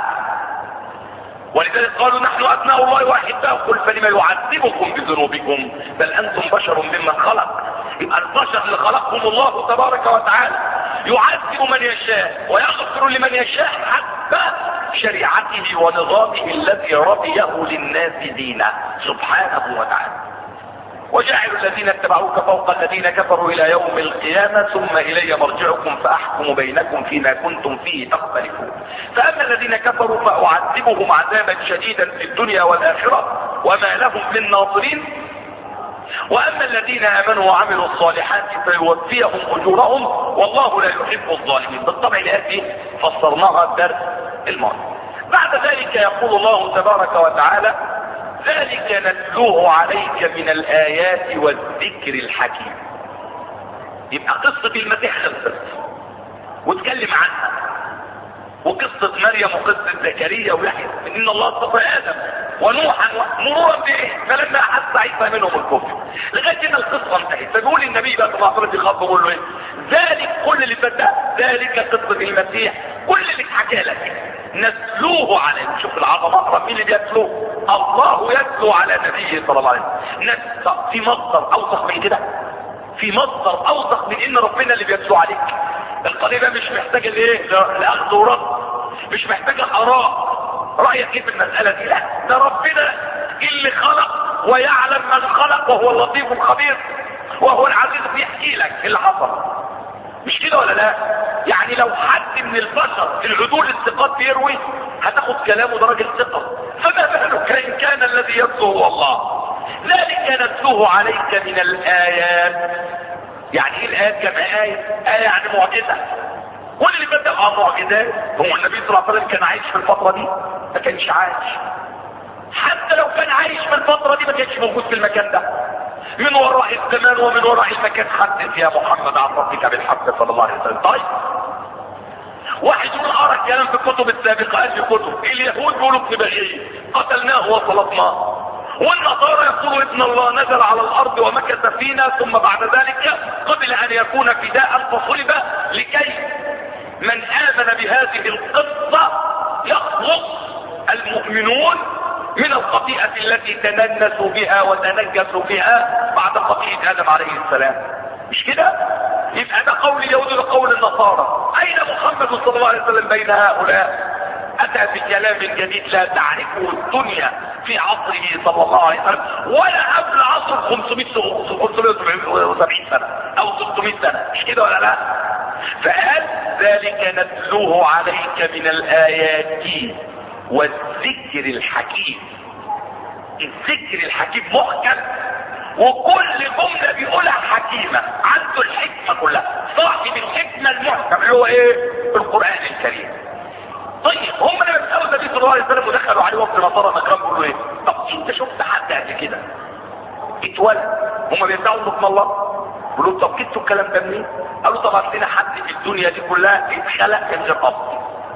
Speaker 1: ولذلك قالوا نحن ابناء الله واحباؤه. قل فلما يعذبكم بذنوبكم بل انتم بشر ممن خلق. يبقى البشر اللي خلقهم الله تبارك وتعالى يعذب من يشاء ويغفر لمن يشاء حسب شريعته ونظامه الذي رضيه للناس دينا سبحانه وتعالى. وجعل الذين اتبعوك فوق الذين كفروا الى يوم القيامة ثم الي مرجعكم فاحكم بينكم فيما كنتم فيه تختلفون. فاما الذين كفروا فاعذبهم عذابا شديدا في الدنيا والاخرة وما لهم من ناصرين، واما الذين امنوا وعملوا الصالحات فيوفيهم اجورهم والله لا يحب الظالمين. بالطبع الاتي فسرناها الدرس الماضي. بعد ذلك يقول الله تبارك وتعالى ذلك نتلوه عليك من الآيات والذكر الحكيم. يبقى قصة المسيح خلصت واتكلم عنها، وقصة مريم وقصة زكريا ويحيى ان الله اصطفى آدم ونوحا مرورا به فلما أحس عيسى منهم الكفر لغاية ان القصة انتهت. فبيقول النبي بقى صلى الله عليه وسلم بيقول له ايه؟ ذلك كل اللي فات ذلك قصة المسيح كل اللي اتحكى لك نتلوه عليه. شوف العظمة، مين اللي بيتلوه؟ الله يتلو على نبيه صلى الله عليه وسلم. في مصدر اوثق من كده؟ في مصدر اوثق من ان ربنا اللي بيتلو عليك؟ القضية ده مش محتاجة لايه؟ لاخذ ورد، مش محتاجة اراء رأيك ايه في المسألة دي؟ لا، ده ربنا اللي خلق ويعلم من خلق وهو اللطيف الخبير وهو العزيز بيحكي لك اللي حصل، مش كده ولا لا؟ يعني لو حد من البشر العدول الثقات بيروي هتاخد كلامه ده راجل ثقة، فما بالك فإن كان الذي يتلو هو الله. ذلك نتلوه عليك من الآيات. يعني ايه الآيات؟ كما آية يعني معجزة. واللي بدأ معجزات هو النبي صلى الله عليه وسلم. كان عايش في الفترة دي؟ ما كانش عايش. حتى لو كان عايش في الفترة دي ما كانش موجود في المكان ده. من وراء الزمان ومن وراء المكان. حدث يا محمد عن ربك بالحق صلى الله عليه وسلم. طيب واحد يقول قرأ كلام في الكتب السابقة. قال لي كتب اليهود بيقولوا ابن بشير قتلناه وصلبناه، والنصارى يقولوا ابن الله نزل على الارض ومكث فينا ثم بعد ذلك قبل ان يكون فداء فصلب، لكي من امن بهذه القصة يخلص المؤمنون من الخطيئة التي تننسوا بها وتنجسوا بها بعد خطيئة آدم عليه السلام. مش كده؟ يبقى ده قول اليهود وقول النصارى. اين محمد صلى الله عليه وسلم بين هؤلاء؟ اتى بكلام جديد لا تعرفه الدنيا في عصره صلى الله عليه وسلم ولا قبل عصر 570 سنة او 600 سنة. مش كده ولا لا؟ فقال ذلك نتلوه عليك من الآيات والذكر الحكيم. الذكر الحكيم محكم، وكل جملة بيقولها حكيمة، عنده الحكمة كلها، صاحب الحكمة المحكم اللي هو ايه؟ القرآن الكريم. طيب هم لما بيسألوا النبي صلى الله عليه وسلم ودخلوا عليه وقت نصارى مكان بيقولوا ايه؟ طب انت شفت حد قد كده اتولد؟ هم بيدعوا انه الله. بيقولوا طب جبتوا الكلام ده منين؟ قالوا طب عندنا حد في الدنيا دي كلها اتخلق من غير اب.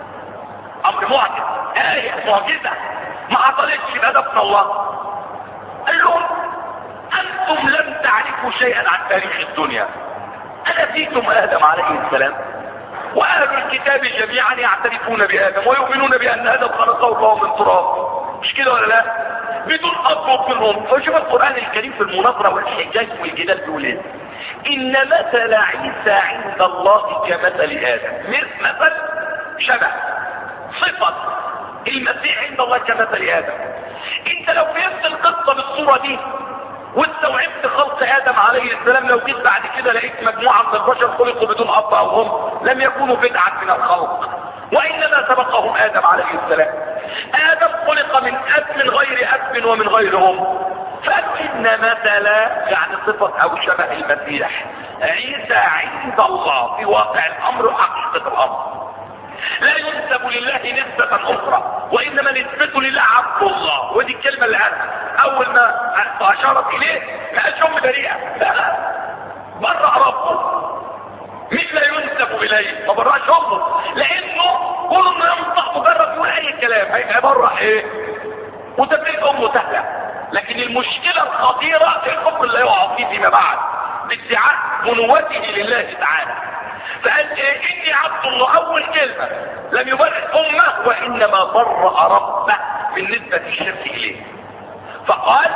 Speaker 1: امر معجز، آية معجزة ما حصلتش يبقى ده ابن الله. قال لهم انتم لم تعرفوا شيئا عن تاريخ الدنيا. أنسيتم آدم عليه السلام؟ وأهل الكتاب جميعا يعترفون بآدم ويؤمنون بأن آدم خلقه الله من تراب. مش كده ولا لا؟ بدون أب منهم. فشوف القرآن الكريم في المناظرة والحجاج والجدال بيقول ايه؟ إن مثل عيسى عند الله كمثل آدم. مثل شبه صفة المسيح عند الله كمثل آدم. انت لو فهمت القصة بالصورة دي واستوعبت خلق آدم عليه السلام، لو جيت بعد كده لقيت مجموعة من البشر خلقوا بدون أب أو أم لم يكونوا بدعا من الخلق، وإنما سبقهم آدم عليه السلام. آدم خلق من أب من غير أب ومن غير أم. فقالوا إن مثل يعني صفة أو شبه المسيح عيسى عند الله في واقع الأمر وحقيقة الأمر. لا ينسب لله نسبة أخرى، وإنما نسبته لله عبد الله. ودي الكلمة اللي أول ما أشارت إليه ما قالش أم بريئة، لا، برأ ربه مما ينسب إليه، ما برأش أمه، لأنه كل ما ينطق مجرد يقول أي كلام هيبقى برأ إيه؟ وتبريء أمه سهلة. لكن المشكلة الخطيرة في الحكم اللي يقع فيه فيما بعد بادعاء بنوته لله تعالى. فقال ايه؟ اني عبد الله. اول كلمة لم يبرئ امه وانما برأ ربه بالنسبة للشرك اليه. فقال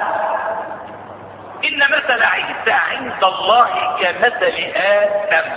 Speaker 1: ان مثل عيسى عند الله كمثل آدم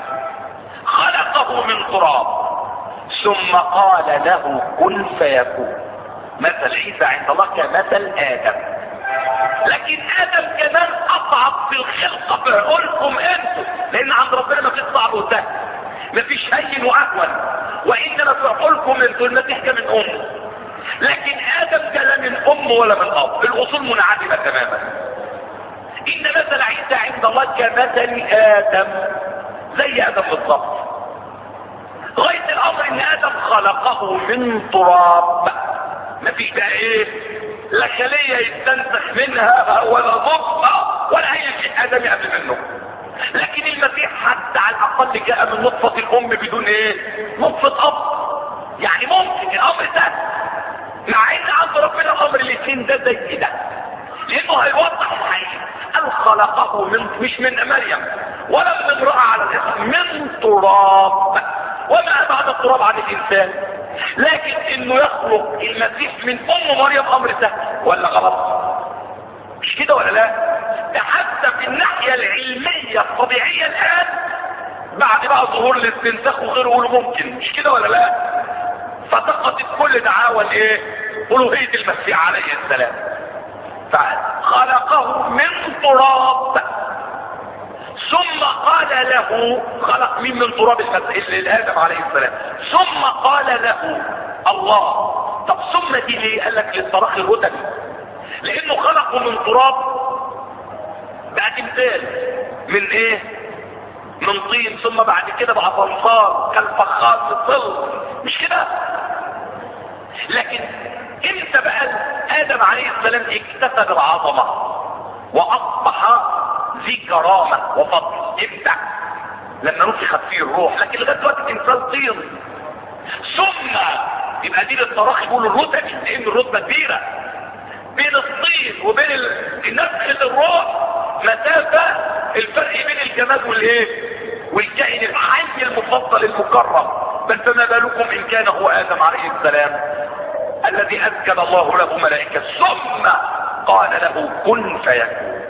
Speaker 1: خلقه من تراب ثم قال له كن فيكون. مثل عيسى عند الله كمثل آدم. لكن آدم كمان أصعب في الخلقة في عقولكم أنتم، لأن عند ربنا ما فيش صعب وسهل، ما فيش هين وأهون، وإنما في عقولكم أنتم المسيح كان من أم، لكن آدم كان لا من أم ولا من أب، الأصول منعدمة تماما. إن مثل عيسى عند الله كمثل آدم، زي آدم بالضبط. غاية الأمر إن آدم خلقه من تراب، ما فيش بقى إيه؟ لا خلية يستنسخ منها ولا ضفة ولا اي شيء ادمي قبل منه. لكن المسيح حتى على الاقل جاء من نطفة الام بدون ايه؟ نطفة اب. يعني ممكن الامر ده، مع ان عند ربنا الامر الاثنين ده زي ده، لانه هيوضح الحقيقة. قال خلقه مش من مريم ولا من امرأة على الاسم، من تراب. وما بعد التراب عن الانسان. لكن انه يخلق المسيح من ام مريم امر سهل ولا غلط؟ مش كده ولا لا؟ ده حتى في الناحية العلمية الطبيعية الان بعد بقى ظهور الاستنساخ وغيره يقولوا ممكن، مش كده ولا لا؟ فسقطت كل دعاوى الايه؟ الوهية المسيح عليه السلام. فخلقه من تراب ثم قال له، خلق من تراب الآدم عليه السلام، ثم قال له الله طب ثم دي ليه؟ قال لك للتراخي الرتبي، لانه خلقه من تراب بقى تمثال من ايه؟ من طين، ثم بعد كده بقى صلصال كالفخار في الظل، مش كده؟ لكن امتى بقى ادم عليه السلام اكتسب العظمه واصبح ذي كرامه وفضل؟ امتى؟ لما نفخت فيه الروح، لكن لغايه دلوقتي الانسان طين. ثم يبقى دي للتراخي يقولوا الرتبي، لان الرتبه كبيره بين الطين وبين نفخه الروح مسافه، الفرق بين الجماد والايه؟ والكائن الحي المفضل المكرم. بل فما بالكم ان كان هو ادم عليه السلام الذي اسكن الله له ملائكه ثم قال له كن فيكون.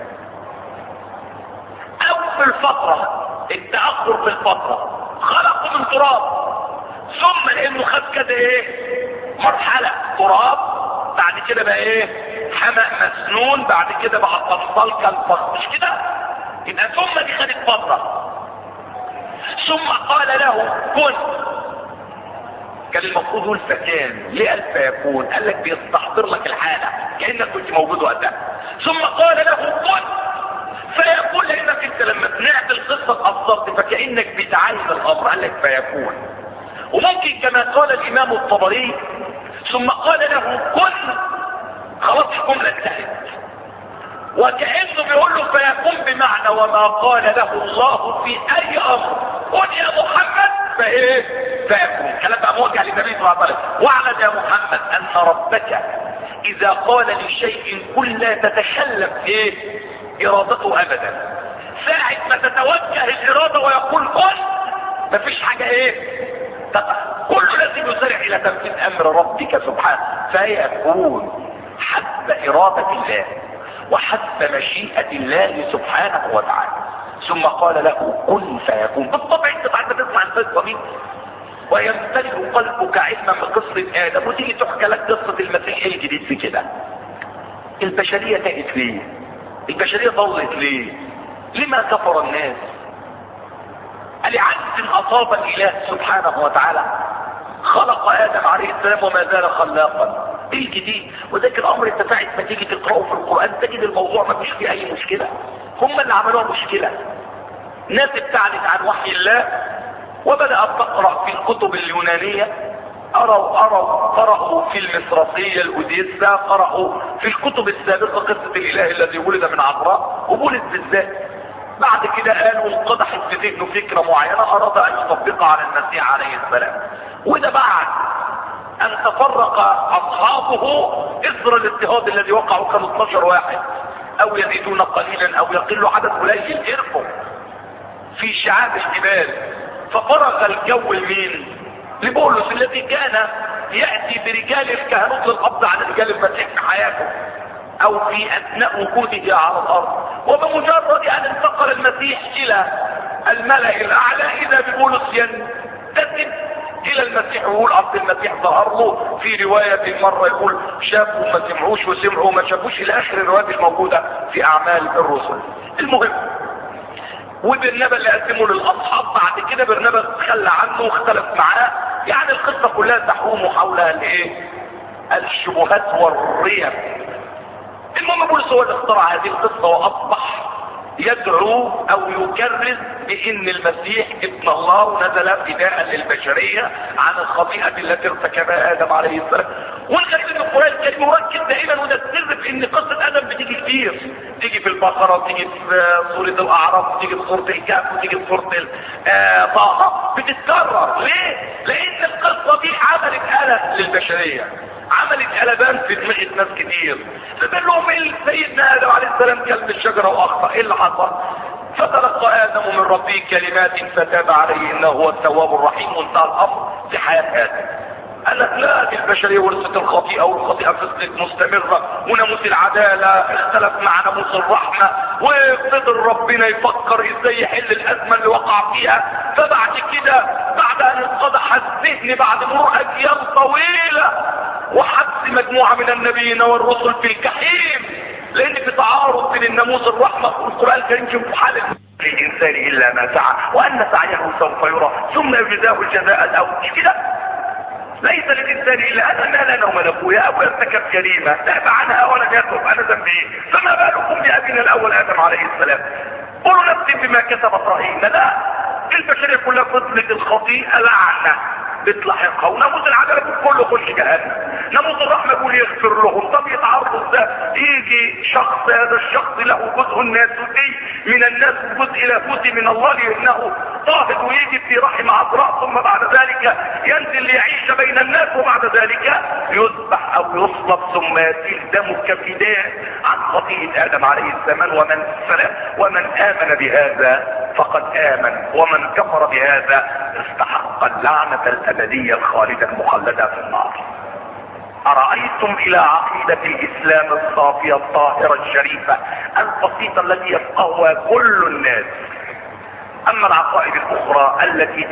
Speaker 1: او في الفتره، التاخر في الفتره، خلقه من تراب، ثم لانه خد كده ايه؟ مرحله تراب، بعد كده بقى ايه؟ حمأ مسنون، بعد كده بقى صلصال كالفخار، مش كده؟ يبقى ثم دي خدت فتره. ثم قال له كن، كان المفروض يقول فكان، ليه قال فيكون؟ قال لك بيستحضر لك الحاله كانك كنت موجود وقتها. ثم قال له كن فيكون، لانك انت لما سمعت القصه اتاثرت فكانك بتعاين الامر، قال لك فيكون. وممكن كما قال الامام الطبري ثم قال له كن، خلاص الجمله انتهت، وكانه بيقول له فيكون بمعنى وما قال له الله في اي امر قل يا محمد فايه؟ فيكون. كلام بقى موجه للنبي صلى الله عليه وسلم. واعلم يا محمد ان ربك اذا قال لشيء كن لا تتكلم ايه؟ ارادته ابدا. ساعة ما تتوجه الاراده ويقول كن، مفيش حاجه ايه؟ كله لازم يسارع الى تنفيذ امر ربك سبحانه. فيكون حسب اراده الله وحسب مشيئه الله سبحانه وتعالى. ثم قال له كن فيكون. بالطبع انت بعد ما تسمع القصه دي ويمتلئ قلبك علما بقصه ادم وتيجي تحكى لك قصه المسيح الجديد في كده. البشريه تائت ليه؟ البشريه ضلت ليه؟ لما كفر الناس؟ لعجز اصاب الاله سبحانه وتعالى. خلق ادم عليه السلام وما زال خلاقا. ايه الجديد؟ وذاك الامر انت ساعه ما تيجي تقراه في القران تجد الموضوع ما فيش فيه اي مشكله. هم اللي عملوها مشكله. ناس ابتعدت عن وحي الله وبدات تقرا في الكتب اليونانيه، قرأوا في المصراسية الأوديسا، قرأوا في الكتب السابقة قصة الإله الذي ولد من عذراء وولد بالذات. بعد كده قالوا انقضحت في ذهنه فكرة معينة أراد أن يطبقها على المسيح عليه السلام. وده بعد أن تفرق أصحابه إثر الاضطهاد الذي وقعوا، كانوا 12 واحد أو يزيدون قليلا أو يقل عدد قليل، إرقوا في شعاب الجبال. ففرغ الجو لمين؟ لبولس الذي كان يأتي برجال الكهنوت للقبض على رجال المسيح في حياته او في اثناء وجوده على الارض. وبمجرد ان انتقل المسيح الى الملأ الاعلى اذا ببولس ينتسب الى المسيح ويقول اصل المسيح ظهر له. في رواية مرة يقول شافوا ما سمعوش وسمعوا ما شافوش، الى اخر الروايات الموجودة في اعمال الرسل. المهم، وبرنابا اللي قدمه للاصحاب بعد كده برنابا تخلى عنه واختلف معاه. يعني القصه كلها تحوم حولها الايه؟ الشبهات والريب. المهم بولس هو اللي اخترع هذه القصه واصبح يدعو او يكرز بان المسيح ابن الله ونزل فداء للبشريه عن الخطيئه التي ارتكبها ادم عليه السلام. والغريب ان القران الكريم مركز دائما، وده السر في ان قصه ادم بتيجي كتير، تيجي في البقره وتيجي في سوره الاعراف وتيجي في سوره الكهف وتيجي في سوره طه، بتتكرر. ليه؟ لان القصه دي عملت قلق للبشريه، عملت قلبان في دماغ ناس كتير. فقال لهم ايه؟ سيدنا ادم عليه السلام كلم الشجره واخطا، ايه اللي حصل؟ فتلقى ادم من ربه كلمات فتاب عليه انه هو التواب الرحيم، وانتهى الامر في حياه ادم. قال لك لا، دي البشريه ورثت الخطيئه والخطيئه فضلت مستمره، وناموس العداله اختلف مع ناموس الرحمه، وفضل ربنا يفكر ازاي يحل الازمه اللي وقع فيها. فبعد كده بعد ان انقضح الذهن بعد مرور اجيال طويله وحبس مجموعه من النبيين والرسل في الجحيم، لان في تعارض بين الناموس الرحمه والقران الكريم في حاله للانسان الا ما سعى وان سعيه سوف يرى ثم يجزاه الجزاء الاول. مش كده؟ ليس للانسان الا انا ما لنا ومن ابويا، ابويا ارتكب جريمه تاب عنها ولم يتوب، انا ذنبي ايه؟ فما بالكم بابينا الاول ادم عليه السلام؟ قولوا نفس بما كسبت رهينه. لا، البشريه كلها فضلت الخطيئه لعنه بتلاحقها، وناموس العداله كله خش جهنم، ناموس الرحمه يقول يغفر لهم. طب يتعرض ده يجي شخص، هذا الشخص له جزء ناسوتي من الناس وجزء لاهوتي من الله لانه طاهر، ويجي في رحم عذراء ثم بعد ذلك ينزل ليعيش بين الناس، وبعد ذلك يذبح او يصلب ثم يسيل دمه كفداء عن خطيئه ادم عليه السلام ومن امن بهذا فقد امن، ومن كفر بهذا استحق اللعنه الابديه الخالده المخلده في النار. أرأيتم إلى عقيدة الإسلام الصافية الطاهرة الشريفة البسيطة التي يفقهها كل الناس. أما العقائد الأخرى التي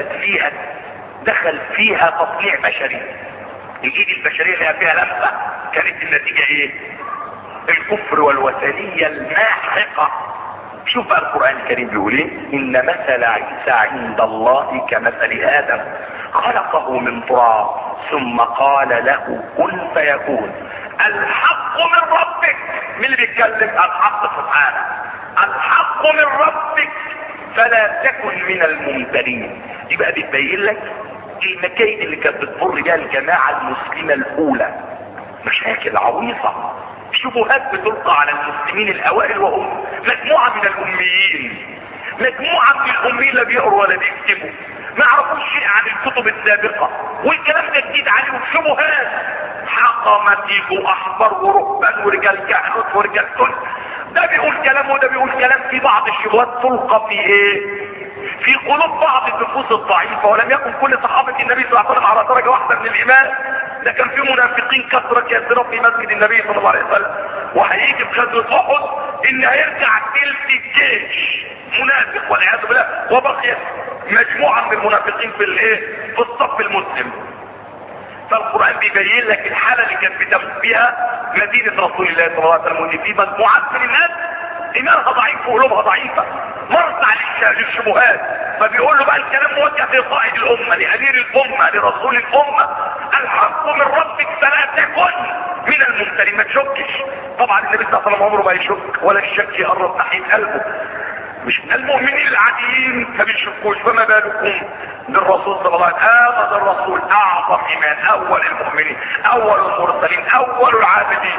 Speaker 1: دخل فيها تصنيع بشري، الإيد البشرية اللي فيها لمسة، كانت النتيجة إيه؟ الكفر والوثنية الماحقة. شوف بقى القرآن الكريم بيقول ايه؟ ان مثل عيسى عند الله كمثل ادم خلقه من تراب ثم قال له كن فيكون. الحق من ربك. مين اللي بيتكلم؟ الحق سبحانه. الحق من ربك فلا تكن من الممترين. دي بقى بتبين لك المكايد اللي كانت بتمر بها الجماعة المسلمة الاولى، مشاكل عويصة، شبهات بتلقى على المسلمين الاوائل وهم مجموعة من الاميين، مجموعة من الاميين لا بيقروا ولا بيكتبوا، ما يعرفوش شيء عن الكتب السابقة، والكلام ده جديد عليهم، شبهات حقمتيك واحبار ورهبان ورجال كهنوت ورجال كل ده بيقول كلام وده بيقول كلام. في بعض الشبهات تلقى في ايه؟ في قلوب بعض النفوس الضعيفة. ولم يكن كل صحابة النبي صلى الله عليه وسلم على درجة واحدة من الايمان، ده كان في منافقين كثرة كثيرة في مسجد النبي صلى الله عليه وسلم. وهيجي في غزوة احد ان هيرجع تلت الجيش منافق والعياذ بالله، وبقي مجموعة من المنافقين في الايه؟ في الصف المسلم. فالقرآن بيبين لك الحالة اللي كانت بتموت بها مدينة رسول الله صلى الله عليه وسلم، وان في مجموعات من الناس ايمانها ضعيف وقلوبها ضعيفة، مرت على الشبهات. فبيقول له بقى الكلام موجه لقائد الامة، لامير الامة، لرسول الامة: الحق من ربك فلا تكن من الممترين. ما تشكش. طبعا النبي صلى الله عليه وسلم عمره ما يشك، ولا الشك يقرب ناحية قلبه. مش من المؤمنين العاديين ما بيشكوش، فما بالكم بالرسول صلى الله عليه وسلم. هذا الرسول اعظم ايمان، اول المؤمنين، اول المرسلين، اول العابدين.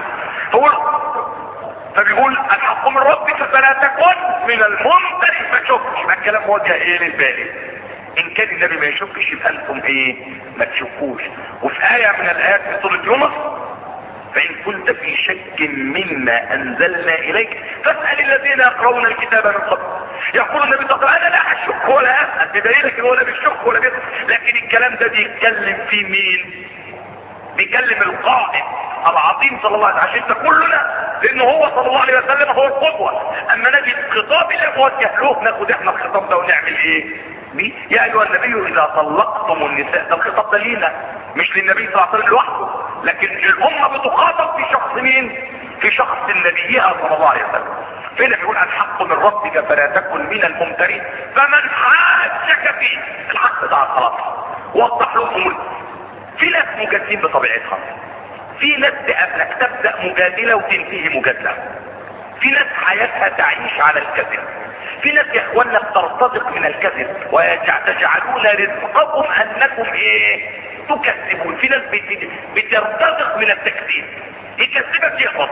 Speaker 1: فبيقول الحق من ربك فلا تكن من الممترين. ما تشكش. يبقى الكلام موجه ايه للباقي؟ ان كان النبي ما يشكش يبقى انتم ايه؟ ما تشكوش. وفي آية من الآيات في سورة يونس: فإن كنت في شك مما أنزلنا إليك فاسأل الذين يقرؤون الكتاب من قبل. يقول النبي صلى الله عليه وسلم: أنا لا أشك ولا أسأل، بيبين لك ولا بيشك ولا بيسأل. لكن الكلام ده بيتكلم فيه مين؟ بيكلم القائد العظيم صلى الله عليه وسلم، عشان كلنا، لأنه هو صلى الله عليه وسلم هو القدوة. أما نجد خطاب اللي موجه له ناخد احنا الخطاب ده ونعمل ايه؟ يا أيها النبي إذا طلقتم النساء. ده الخطاب ده لينا، مش للنبي صلى الله عليه وسلم لوحده، لكن الأمة بتخاطب في شخص مين؟ في شخص نبيها صلى الله عليه وسلم. فين بيقول الحق من ربك فلا تكن من الممترين فمن حاجك فيه. الحق ده على خلاص وضح لكم. في ناس مجادلين بطبيعتها، في ناس تقابلك تبدأ مجادلة وتنتهي مجادلة، في ناس حياتها تعيش على الكذب، في ناس يا اخوانا بترتزق من الكذب وتجعلون رزقكم انكم ايه؟ تكذبون. في ناس بترتزق من التكذيب، يكذبك يحبط،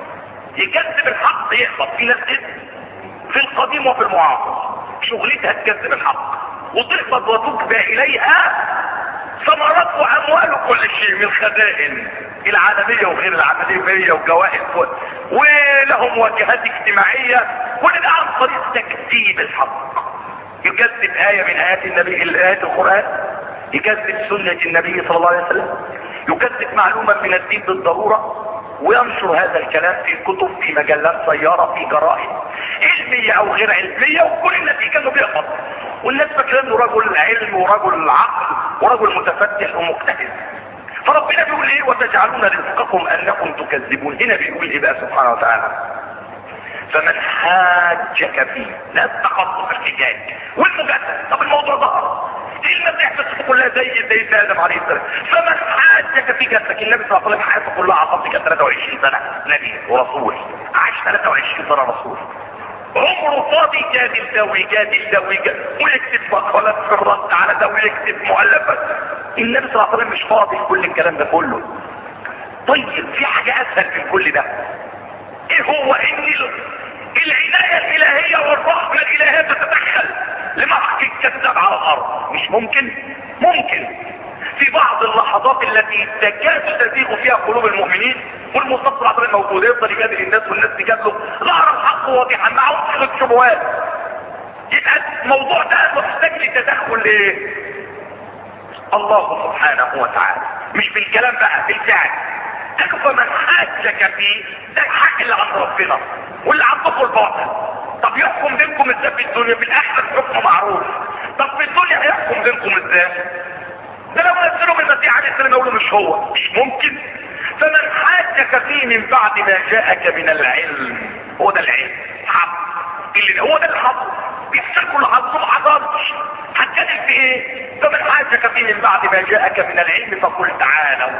Speaker 1: يكذب الحق يحبط. في ناس في القديم وفي المعاصر شغلتها تكذب الحق وتحبط وتكبى اليها ثمرات واموال وكل شيء من الخزائن العالمية وغير العالمية وجوائز ولهم واجهات اجتماعية، كل ده عن طريق تكذيب الحق. يكذب آية من آيات النبي، آيات القرآن، يكذب سنة النبي صلى الله عليه وسلم، يكذب معلومة من الدين بالضرورة، وينشر هذا الكلام في كتب، في مجلات سيارة، في جرائد علمية او غير علمية، وكل النتيجة انه بيقبض، والناس فاكرين انه رجل علم ورجل عقل ورجل متفتح ومجتهد. فربنا بيقول ايه؟ وتجعلون رزقكم انكم تكذبون. هنا بيقول ايه بقى سبحانه وتعالى؟ فمن حاجك فيه. لا تخصص الحجاج والمجادله. طب الموضوع ظهر، المسيح قصته كلها زي سيدنا ادم عليه السلام. فمن حاجك في جسدك، النبي صلى الله عليه وسلم حياته كلها عطتك 23 سنه نبي ورسول، عاش 23 سنه رسول، عمره فاضي جادل ده ويجادل ده ويكتب مقالات في الرد على ده ويكتب مؤلفات. النبي صلى الله عليه وسلم مش فاضي في كل الكلام ده كله. طيب في حاجه اسهل من كل ده، ايه هو؟ ان العنايه الالهيه والرحمه الالهيه تتدخل لمحك الكذاب على الارض. مش ممكن؟ ممكن في بعض اللحظات التي تكاد تزيغ فيها قلوب المؤمنين والمصطفى العظيم موجود، يفضل يجادل الناس والناس تجادله، ظهر الحق واضحا معه صيغه شبهات. يبقى الموضوع ده محتاج لتدخل ايه؟ الله سبحانه وتعالى، مش بالكلام بقى، بالفعل. فمن حاجك فيه ده الحق اللي عند ربنا واللي عندكم الباطل. طب يحكم بينكم ازاي في الدنيا؟ بالاخره حكم معروف. طب في الدنيا هيحكم بينكم ازاي؟ ده لو نزلوا من المسيح عليه السلام يقولوا مش هو، مش ممكن. فمن حاجك فيه من بعد ما جاءك من العلم، هو ده العلم حق اللي هو ده الحق بيحصل كل حظه ما حصلش، هتجادل في ايه؟ فمن حاجك فيه من بعد ما جاءك من العلم فقل تعالوا.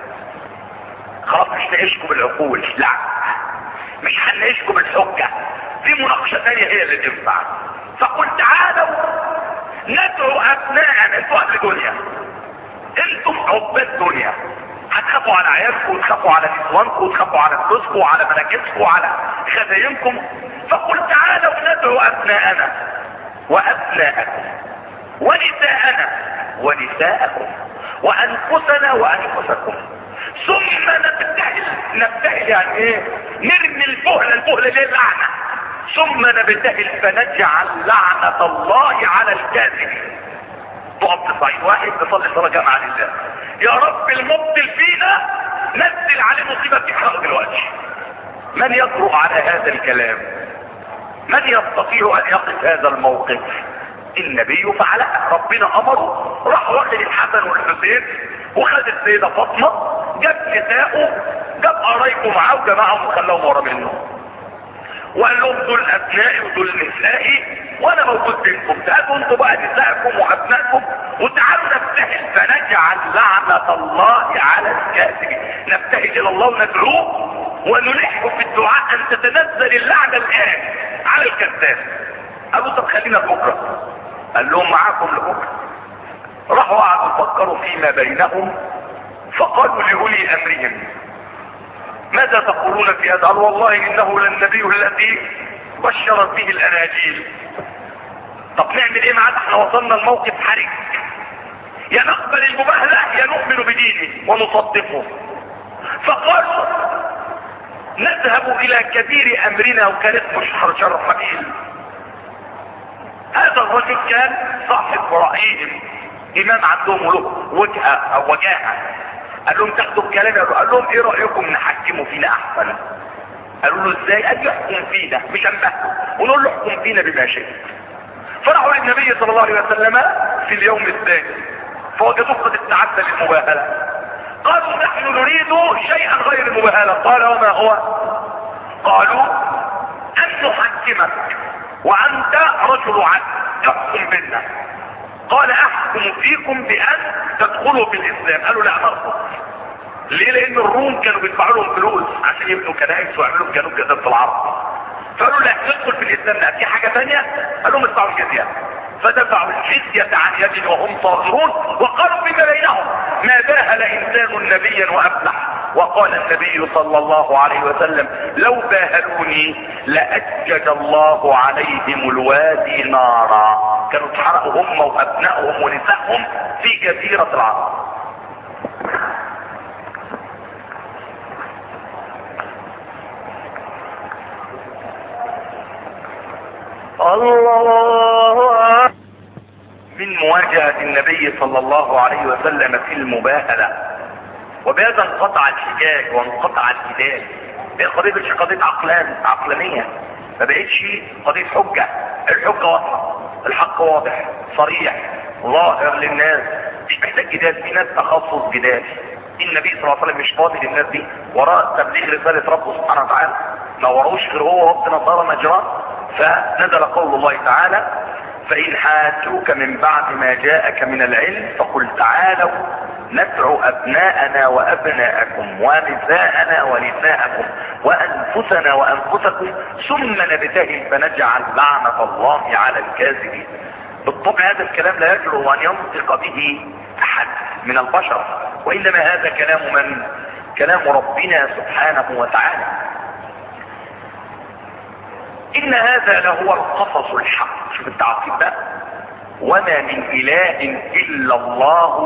Speaker 1: خلاص مش نعيشكم بالعقول، لا مش هنعيشكم بالحجة، في مناقشة ثانية هي اللي تنفع. فقل تعالوا ندعو ابناءنا، انتوا اهل دنيا، انتم عباد دنيا، هتخافوا على عيالكم وتخافوا على نسوانكم وتخافوا على فلوسكم وعلى مراكزكم وعلى خزاينكم. فقل تعالوا ندعو ابناءنا وابناءكم ونساءنا ونساءكم وانفسنا وانفسكم ثم نبتهل يعني ايه؟ نرمي البهلة ليه؟ اللعنة. ثم نبتهل فنجعل لعنة الله على الكاذبين. تقف تصعيد واحد تصلي صلاة جامعة لله، يا رب المبطل فينا نزل عليه مصيبة تحرق دلوقتي. من يجرؤ على هذا الكلام؟ من يستطيع ان يقف هذا الموقف؟ النبي فعلها، ربنا امره، راح واخد الحسن والحسين وخد السيدة فاطمة، جاب نساءه، جاب قرايبه معاه وجماعهم وخلاهم ورا منه، وقال لهم دول ابنائي ودول نسائي وانا موجود بينكم، تعالوا انتوا بقى نسائكم وابنائكم وتعالوا نبتهل فنجعل لعنة الله على الكاذبين. نبتهل الى الله وندعوه ونلح في الدعاء ان تتنزل اللعنة الان على الكذاب. قالوا طب خلينا لبكره، قال لهم معاكم لبكره. راحوا قعدوا يفكروا فيما بينهم فقالوا لأولي امرهم ماذا تقولون في هذا؟ قال والله انه للنبي الذي بشرت به الاناجيل. طب نعمل ايه معاه؟ احنا وصلنا لموقف حرج، يا نقبل المباهلة يا نؤمن بدينه ونصدقه. فقالوا نذهب الى كبير امرنا، وكان اسمه شرحبيل. هذا الرجل كان صاحب رأيهم، امام عندهم له وجهة او وجاهة. قال لهم تاخدوا الكلام؟ قال لهم ايه رأيكم نحكموا فينا احسن؟ قالوا له ازاي؟ قال يحكم فينا مش هنبهته ونقول له احكم فينا بما شئت. فرحوا للنبي صلى الله عليه وسلم في اليوم الثاني فوجدوه قد استعد للمباهلة. قالوا نحن نريد شيئا غير المباهلة. قال وما هو؟ قالوا ان نحكمك وانت رجل عدل احكم بنا. قال احكم فيكم بان تدخلوا في الاسلام. قالوا لا نرفض. ليه؟ لان الروم كانوا بيدفعوا لهم فلوس عشان يبقوا كنائس ويعملوا كانوا كده في العرب. فقالوا لا ندخل في الاسلام. لا في حاجه ثانيه؟ قالوا ادفعوا الجزيه. فدفعوا الجزيه عن يد وهم صاغرون. وقالوا فيما بينهم ما باهل انسان نبيا وافلح. وقال النبي صلى الله عليه وسلم لو باهلوني لأجج الله عليهم الوادي نارا. كانوا اتحرقوا هم وابنائهم ونسائهم في جزيرة العرب. الله من مواجهة النبي صلى الله عليه وسلم في المباهلة. وبهذا انقطع الحجاج وانقطع الجدال. هي قضية مش قضية عقلانية، ما بقتش قضية حجة. الحجة واضحة، الحق واضح صريح ظاهر للناس، مش محتاج جدال. في ناس تخصص جدال. النبي صلى الله عليه وسلم مش فاضي للناس دي، وراء تبليغ رسالة ربه سبحانه وتعالى، ما وروش غير هو ربنا صار مجراه. فنزل قول الله تعالى
Speaker 2: فإن حاجوك من بعد ما جاءك من العلم فقل تعالوا ندعو أبناءنا وأبناءكم ونساءنا ونساءكم وأنفسنا وأنفسكم ثم نبتهل فنجعل لعنة الله على الكاذبين. بالطبع هذا الكلام لا يجرؤ أن ينطق به أحد من البشر، وإنما هذا كلام من؟ كلام ربنا سبحانه وتعالى. إن هذا لهو القصص الحق. شوف التعقيب ده، وما من إله إلا الله،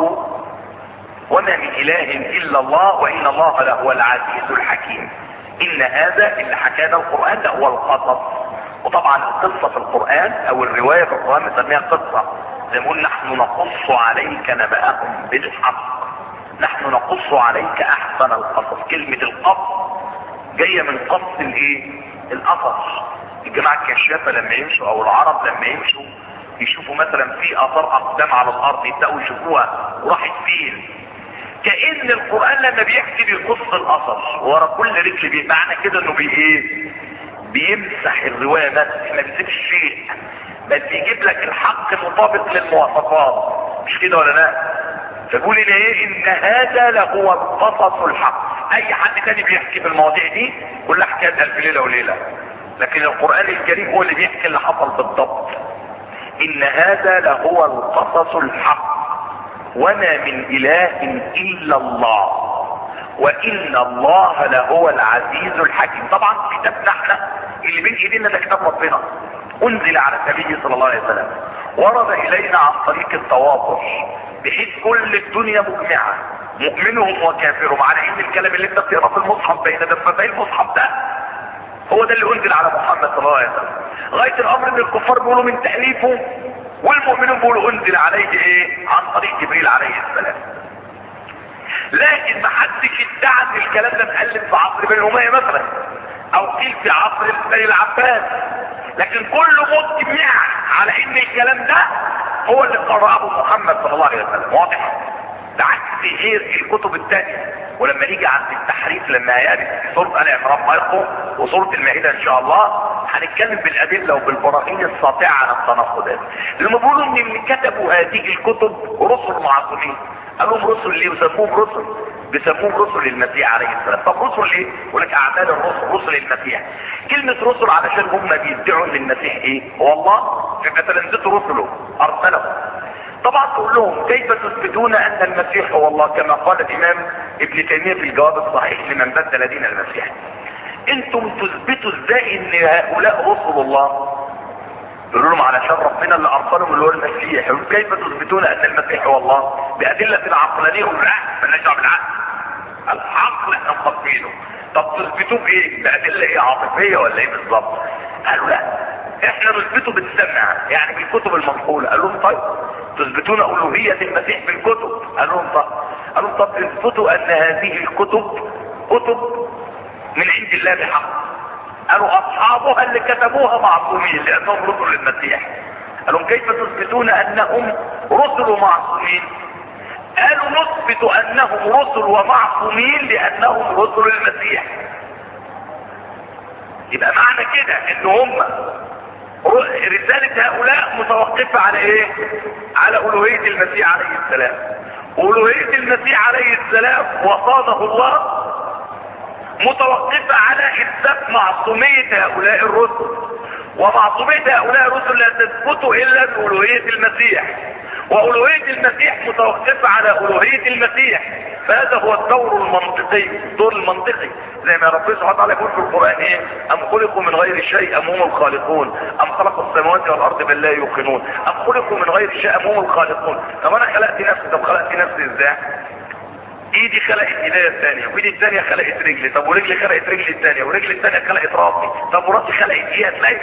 Speaker 2: وما من إله إلا الله وإن الله لهو العزيز الحكيم. إن هذا اللي حكانا القرآن ده هو القصص. وطبعا القصة في القرآن أو الرواية في القرآن نسميها قصة، زي ما نقول نحن نقص عليك نبأهم بالحق، نحن نقص عليك أحسن القصص. كلمة القص جاية من قص الايه؟ القصص. الجماعة الكشافة لما يمشوا او العرب لما يمشوا يشوفوا مثلا في اثار اقدام على الارض يبدأوا يشوفوها وراحت فين. كأن القرآن لما بيحكي بيقص القصص ورا كل رجل، معنى كده انه بيمسح الرواية بس، ما بيسيبش شيء، بس بيجيب لك الحق مطابق للمواصفات. مش كده ولا لا؟ فقول لي ايه؟ ان هذا لهو القصص الحق. اي حد تاني بيحكي بالمواضيع دي كلها حكاية الف ليلة وليلة، لكن القرآن الكريم هو اللي بيحكي اللي حصل بالضبط. ان هذا لهو القصص الحق وما من اله الا الله وان الله لهو العزيز الحكيم. طبعا كتابنا احنا اللي بين ايدينا ده كتاب ربنا، انزل على النبي صلى الله عليه وسلم، ورد الينا عن طريق التواطؤ، بحيث كل الدنيا مجمعة مؤمنهم وكافرهم على ان الكلام اللي انت بتقراه في المصحف بين دفتي المصحف ده هو ده اللي انزل على محمد صلى الله عليه وسلم. غاية الامر ان الكفار بيقولوا من تأليفه، والمؤمنون بيقولوا انزل عليه ايه؟ عن طريق جبريل عليه السلام. لكن ما حدش ادعى ان الكلام ده مألف في عصر بني أمية مثلا، او قيل في عصر بني العباس، لكن كله مجمع على ان الكلام ده هو اللي قرأه محمد صلى الله عليه وسلم. واضح؟ ده عكس غير الكتب الثانية. ولما نيجي عند التحريف لما يأتي في سورة آل عمران بايقو وسورة المائدة ان شاء الله هنتكلم بالأدلة وبالبراهين الساطعة على التناقضات. لما بيقولوا ان اللي كتبوا هذه الكتب رسل معصومين، قالوا لهم رسل ليه؟ وسموهم رسل، بيسموهم رسل المسيح عليه السلام. طب رسل ليه؟ يقول لك اعمال الرسل، رسل المسيح. كلمة رسل علشان هم بيدعوا ان المسيح ايه؟ هو الله، في فتلنزت رسله ارسله. طبعا تقول لهم كيف تثبتون ان المسيح هو الله كما قال الامام ابن تيمية في الجواب الصحيح لمن بدل دين المسيح. انتم تثبتوا ازاي ان هؤلاء رسل الله؟ يقولوا لهم علشان ربنا اللي ارسلهم اللي هو المسيح. يقولوا كيف تثبتون ان المسيح هو الله؟ بادله العقلانيه والعقل، مالناش دعوه بالعقل، العقل احنا مقبلينه. طب تثبتوه بايه؟ بادله ايه؟ عاطفيه ولا ايه بالظبط؟ قالوا لا احنا نثبته بالسمع، يعني بالكتب المنقوله. قال لهم طيب تثبتون الوهيه المسيح بالكتب؟ قال لهم طب. قال لهم طب اثبتوا ان هذه الكتب كتب من عند الله بحق. قالوا اصحابها اللي كتبوها معصومين لانهم رسل المسيح. قالوا كيف تثبتون انهم رسل معصومين؟ قالوا نثبت انهم رسل ومعصومين لانهم رسل المسيح. يبقى معنى كده ان هم رسالة هؤلاء متوقفة على ايه؟ على الوهية المسيح عليه السلام. الوهية المسيح عليه السلام وصانه الله متوقفة على اثبات معصومية هؤلاء الرسل، ومعصومية هؤلاء الرسل لا تثبت الا بألوهية المسيح، وألوهية المسيح متوقفة على ألوهية المسيح. فهذا هو الدور المنطقي، الدور المنطقي زي ما ربنا سبحانه وتعالى يقول في القرآن ايه؟ ام خلقوا من غير شيء ام هم الخالقون ام خلقوا السماوات والارض بل لا يوقنون ام خلقوا من غير شيء ام هم الخالقون. طب انا خلقت نفسي، طب خلقت نفسي ازاي؟ ايدي خلقت ايديا الثانية، وايدي الثانية خلقت رجلي، طب ورجلي خلقت رجلي الثانية، ورجلي الثانية خلقت راسي، طب وراسي خلقت ايه؟ هتلاقي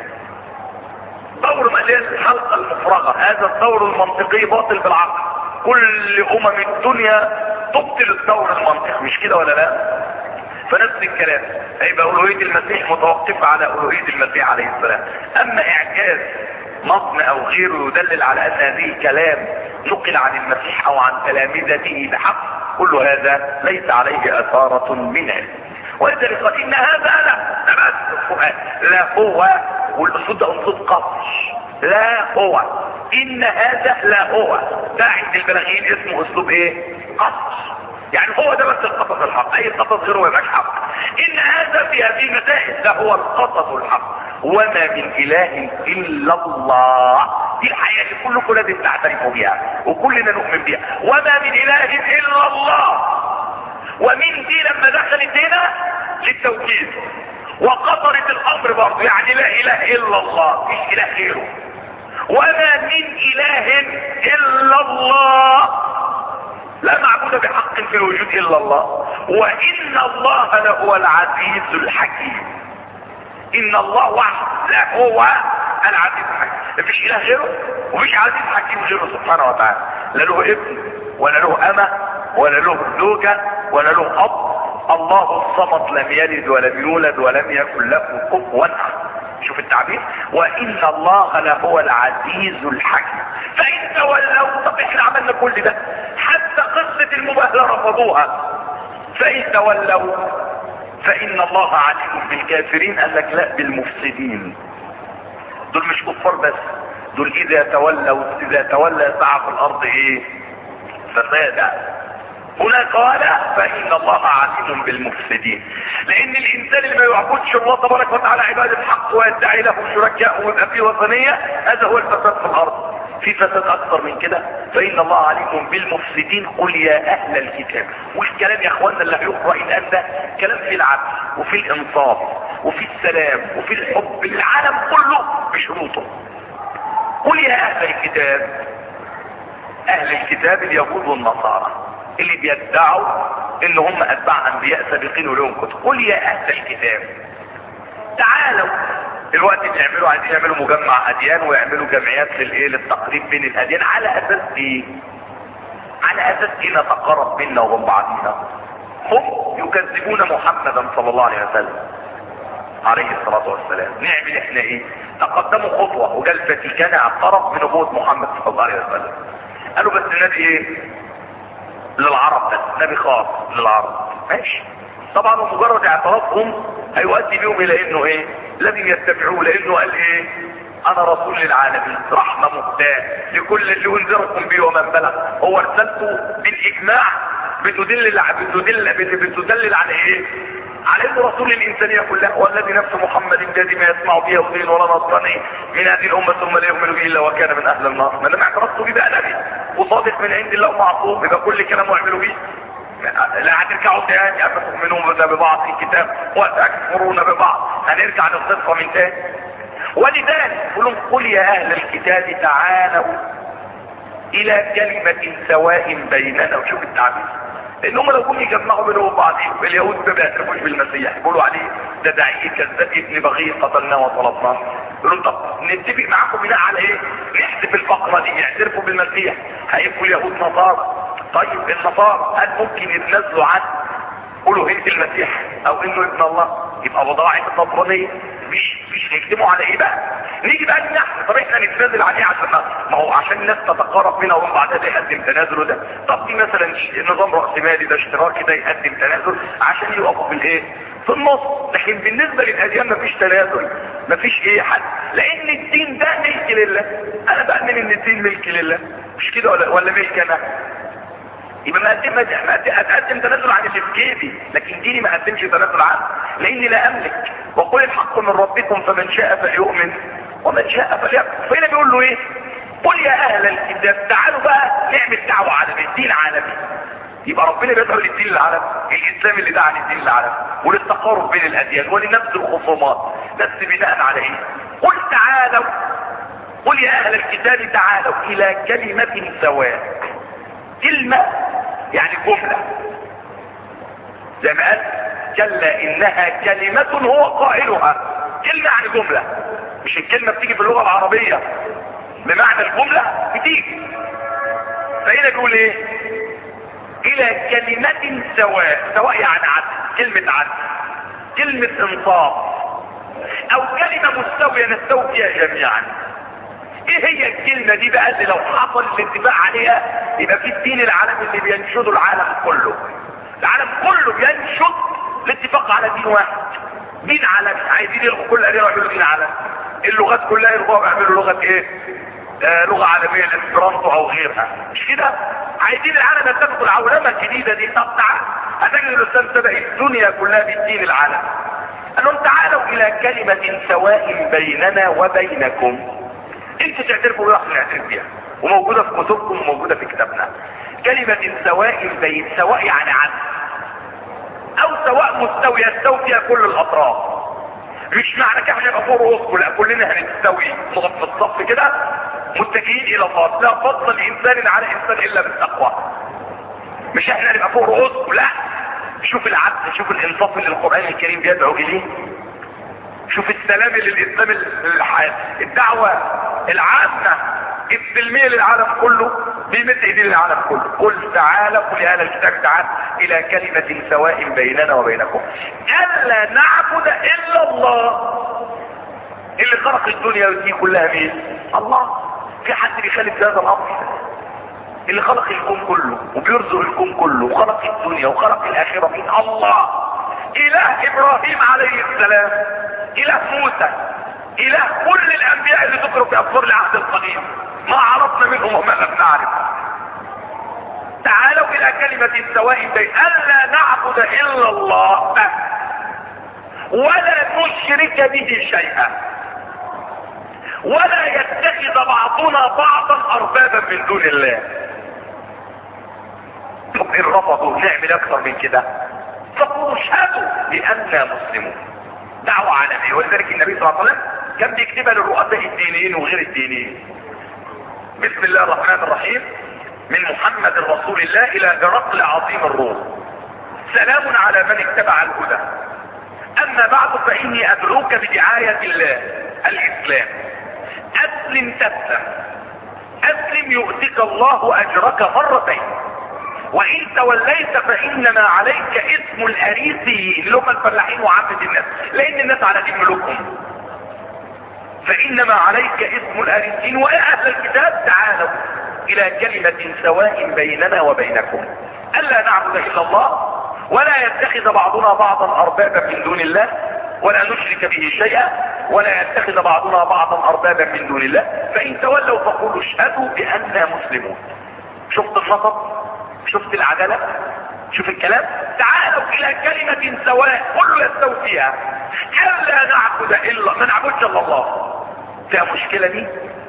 Speaker 2: دور مليان الحلقة المفرغة. هذا الدور المنطقي باطل بالعقل. كل الدنيا تبطل الدور المنطقي، مش كده ولا لا؟ فنفس الكلام هيبقى ألوهية المسيح متوقفة على ألوهية المسيح عليه السلام. اما اعجاز نظم او غيره يدلل على ان هذه كلام نقل عن المسيح او عن تلامذته بحق، كل هذا ليس عليه اثارة من علم. ولذلك قال ان هذا لا بس القرآن لا هو، والاسلوب ده اسلوب قصر لا هو، ان هذا لا هو، ده عند البلاغيين اسمه اسلوب ايه؟ قصص. يعني هو ده بس القصص الحق، اي قصص غيره ما يبقاش حق. ان هذا في هذه المسائل ده هو القصص الحق. وما من اله الا الله، دي الحقيقه اللي كلكم لازم تعترفوا بيها وكلنا نؤمن بيها. وما من اله الا الله، ومن دي لما دخلت هنا للتوكيد وقصرت الامر برضه، يعني لا اله الا الله، مش اله غيره. وما من اله الا الله، لا معبود بحق في الوجود الا الله. وان الله لهو العزيز الحكيم. ان الله وحده لا هو العزيز الحكيم، مفيش اله غيره ومفيش عزيز حكيم غيره سبحانه وتعالى. لا له ابن ولا له امه ولا له زوجه ولا له اب. الله الصمد لم يلد ولم يولد ولم يكن له كفوا احد. شوف التعبير، وان الله لهو العزيز الحكيم. فان تولوا، طب احنا عملنا كل ده، حتى قصة المباهلة رفضوها. فان تولوا فان الله عليم بالكافرين. قال لك لا، بالمفسدين. دول مش كفار بس، دول اذا تولى سعى في الارض ايه؟ فسادا. هنا قال فان الله عليم بالمفسدين، لان الانسان اللي ما يعبدش الله تبارك وتعالى عباده الحق ويدعي له شركاء ويبقى فيه وثنيه، هذا هو الفساد في الارض. في فساد اكثر من كده. فان الله عليم بالمفسدين. قل يا اهل الكتاب. والكلام يا اخواننا اللي هيقرا الان ده كلام في العدل وفي الانصاف وفي السلام وفي الحب للعالم كله بشروطه. قل يا اهل الكتاب. اهل الكتاب اليهود والنصارى اللي بيدعوا ان هم اتباع انبياء سابقين ولهم كتب. قل يا اهل الكتاب تعالوا. دلوقتي بيعملوا، عايزين يعملوا مجمع اديان ويعملوا جمعيات للتقريب بين الاديان. على اساس ايه؟ على اساس ايه نتقرب بيننا وبين بعضينا؟ هم يكذبون محمدا صلى الله عليه وسلم عليه الصلاه والسلام. نعمل احنا ايه؟ تقدموا خطوه وجاء الفاتيكان اعترف بنبوه محمد صلى الله عليه وسلم. قالوا بس النبي ايه؟ للعرب بس، نبي خاص للعرب. ماشي. طبعا مجرد اعترافهم هيؤدي بهم الى انه ايه؟ لازم يتبعوه، لانه قال ايه؟ انا رسول للعالمين، رحمه مهداه لكل اللي انذركم به ومن بلغ. هو رسالته بالاجماع بتدلل على ايه؟ على انه رسول الانسانيه كلها. والذي نفس محمد بيده ما يسمع به ودين ولا نصراني من هذه الامه ثم لا يؤمن به الا وكان من اهل النار. ما لما اعترفتوا بيه بقى نبي وصادق من عند الله ومعصوم، يبقى كل كلامه يعملوا بيه. لا هترجعوا تاني افتؤمنون ببعض الكتاب وتكفرون ببعض، هنرجع للصدق من تاني. ولذلك قل قل يا اهل الكتاب تعالوا الى كلمه سواء بيننا. وشوف التعبير، لان هم لو كانوا يجمعوا بينهم بعضهم، اليهود ما بيعترفوش بالمسيح، يقولوا عليه ده داعي كذاب ابن بغي قتلناه وطلبناه. يقولوا طب نتفق معاكم بناء على ايه؟ نحذف الفقره دي، يعترفوا بالمسيح، هيبقوا اليهود نصارى. طيب النصارى هل ممكن يتنازلوا عنه؟ قولوا انت المسيح او انه ابن الله، يبقى وضاعف النصرانيه. مش هيكتموا على ايه بقى؟ نيجي بقى نحن، طب احنا نتنازل عليه عشان ما هو عشان الناس تتقارب منها ومن بعدها ده يقدم تنازله ده. طب دي مثلا نظام رأسمالي ده اشتراكي ده يقدم تنازل عشان يقفوا في الايه؟ في النص. لكن بالنسبه للاديان مفيش تنازل، مفيش ايه حد، لان الدين ده ملك لله. انا بأمن ان الدين ملك لله، مش كده ولا ملك انا؟ يبقى ما اقدم تنازل عن اللي في جيبي، لكن ديني ما اقدمش تنازل عنه، لاني لا املك. وقل الحق من ربكم فمن شاء فليؤمن ومن شاء فليكفر. فهنا بيقول له ايه؟ قل يا اهل الكتاب تعالوا بقى نعمل دعوه عالميه، دين عالمي. يبقى ربنا بيدعو للدين العالمي، الاسلام اللي دعا للدين العالمي وللتقارب بين الاديان ولنبذ الخصومات، بس بناء على ايه؟ قل تعالوا، قل يا اهل الكتاب تعالوا الى كلمه سواء. كلمه يعني جمله، زي ما قال كلا انها كلمه هو قائلها. كلمه يعني جمله، مش الكلمه بتيجي في اللغه العربيه بمعنى الجمله بتيجي. فهنا بيقول ايه؟ الى كلمه سواء. سواء يعني عدل، كلمه عدل، كلمه انصاف، او كلمه مستويه نستوي فيها جميعا. ايه هي الكلمة دي بقى اللي لو حصل الاتفاق عليها يبقى في الدين العالمي اللي بينشده العالم كله؟ العالم كله بينشد الاتفاق على دين واحد، دين عالمي. عايزين يلغوا كل اديان ويعملوا دين عالمي. اللغات كلها يرضوا يعملوا لغة ايه؟ لغة عالمية، الاسبرانتو او غيرها، مش كده؟ عايزين العالم يتخذوا العولمة الجديدة دي. طب تعال هتجد الاستاذ سبق الدنيا كلها بالدين العالم. قال لهم تعالوا الى كلمة سواء بيننا وبينكم. انتوا تعترفوا بيها واحنا نعترف بيها، وموجودة في كتبكم وموجودة في كتابنا. كلمة سواء بين، سواء يعني عدل، او سواء مستوي يستوي فيها كل الاطراف. مش معنى كده هنبقى فوق رؤوسكم، لا كلنا هنستوي نقف في الصف كده متجهين الى الله. لا فضل انسان على انسان الا بالتقوى. مش احنا هنبقى فوق رؤوسكم، لا. شوف العدل، شوف الانصاف اللي القرآن الكريم بيدعو اليه، شوف السلام اللي الاسلام الدعوة العامة السلمية للعالم كله بمثل ايدين العالم كله. قل تعالوا، قل يا اهل الكتاب تعالوا الى كلمة سواء بيننا وبينكم الا نعبد الا الله. اللي خلق الدنيا دي كلها مين؟ الله. في حد بيخالف هذا الامر؟ اللي خلق الكون كله وبيرزق الكون كله وخلق الدنيا وخلق الاخرة مين؟ الله. اله ابراهيم عليه السلام، اله موسى، اله كل الانبياء اللي ذكروا في اسفار العهد القديم، ما عرفنا منهم وما لم نعرف. تعالوا الى كلمة سواء بين الا نعبد الا الله ولا نشرك به شيئا ولا يتخذ بعضنا بعضا اربابا من دون الله. طب ان رفضوا نعمل اكثر من كده؟ فقولوا اشهدوا باننا مسلمون. دعوة عالمية. ولذلك النبي صلى الله عليه وسلم كان بيكتبها للرؤساء الدينيين وغير الدينيين. بسم الله الرحمن الرحيم، من محمد رسول الله الى هرقل عظيم الروم، سلام على من اتبع الهدى، اما بعد فاني ادعوك بدعاية الله الاسلام، اسلم تسلم، اسلم يؤتك الله اجرك مرتين، وان توليت فانما عليك اسم الاريسيين اللي هم الفلاحين وعامة الناس، لان الناس على دين ملوكهم. فانما عليك اسم الاريسيين. ويا اهل الكتاب تعالوا الى كلمة سواء بيننا وبينكم الا نعبد الا الله ولا يتخذ بعضنا بعضا اربابا من دون الله ولا نشرك به شيئا ولا يتخذ بعضنا بعضا اربابا من دون الله، فان تولوا فقولوا اشهدوا باننا مسلمون. شفت النصب؟ شفت العدالة؟ شوف الكلام. تعالوا الى كلمة سواء كله يستوي فيها الا نعبد الا، ما نعبدش الا الله، فيها مشكلة دي؟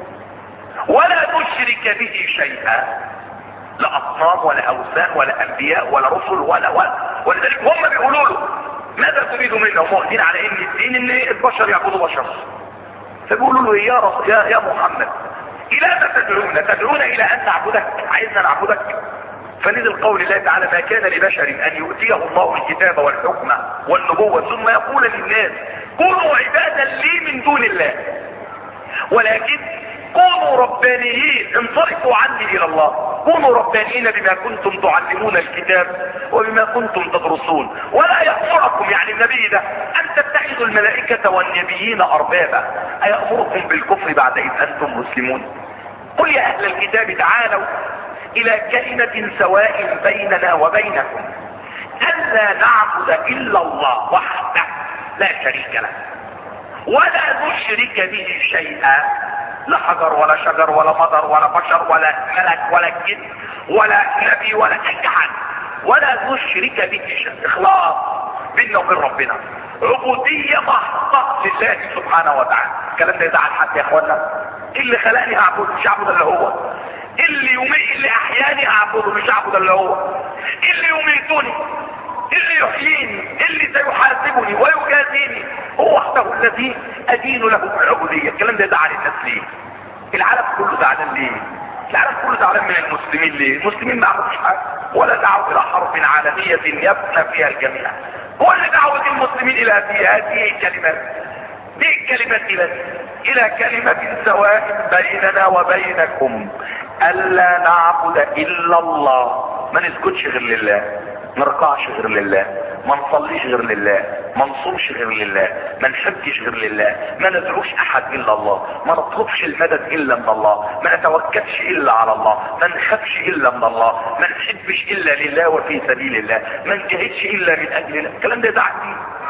Speaker 2: ولا نشرك به شيئا، لا اصنام ولا اوثان ولا انبياء ولا رسل ولا. ولذلك هم بيقولوا له ماذا تريد منا؟ هم واخدين على ان الدين ان البشر يعبدوا بشر، فبيقولوا له يا رسول يا محمد الى ما تدعونا الى ان نعبدك، عايزنا نعبدك؟ فنزل قول الله تعالى ما كان لبشر ان يؤتيه الله الكتاب والحكم والنبوة ثم يقول للناس كونوا عبادا لي من دون الله ولكن كونوا ربانيين، انصرفوا عني الى الله، كونوا ربانيين بما كنتم تعلمون الكتاب وبما كنتم تدرسون، ولا يأمركم يعني النبي ده ان تتخذوا الملائكة والنبيين اربابا، ايأمركم بالكفر بعد اذ انتم مسلمون؟ قل يا اهل الكتاب تعالوا الى كلمة سواء بيننا وبينكم الا نعبد الا الله وحده لا شريك له ولا نشرك به شيئا، لا حجر ولا شجر ولا مطر ولا بشر ولا ملك ولا جن ولا نبي ولا اي حد، ولا نشرك به شيئا. اخلاص بيننا وبين ربنا، عبودية محضة لله سبحانه وتعالى. الكلام ده يزعل حد يا اخوانا؟ اللي خلقني هعبده مش هعبد الا هو، اللي احياني هعبده مش هعبد الا هو، اللي يميتني اللي يحييني اللي سيحاسبني ويجازيني هو وحده الذي ادين له بالعبودية. الكلام ده يزعل الناس ليه؟ العالم كله زعلان ليه؟ العالم كله زعلان من المسلمين ليه؟ المسلمين ما عملوش حاجه ولا دعوا الى حرب عالمية يفنى فيها الجميع. كل دعوة المسلمين الى هذه الكلمات، دي الكلمات الى كلمة سواء بيننا وبينكم الا نعبد الا الله، ما نسجدش غير لله، ما نركعش غير لله، ما نصليش غير لله، ما نصومش غير لله، ما نحبش غير لله، ما ندعوش احد الا الله، ما نطلبش المدد الا من الله، ما نتوكلش الا على الله، ما نخافش الا من الله، ما نحبش الا لله وفي سبيل الله، ما نجاهدش الا من اجل الله. الكلام ده يزعل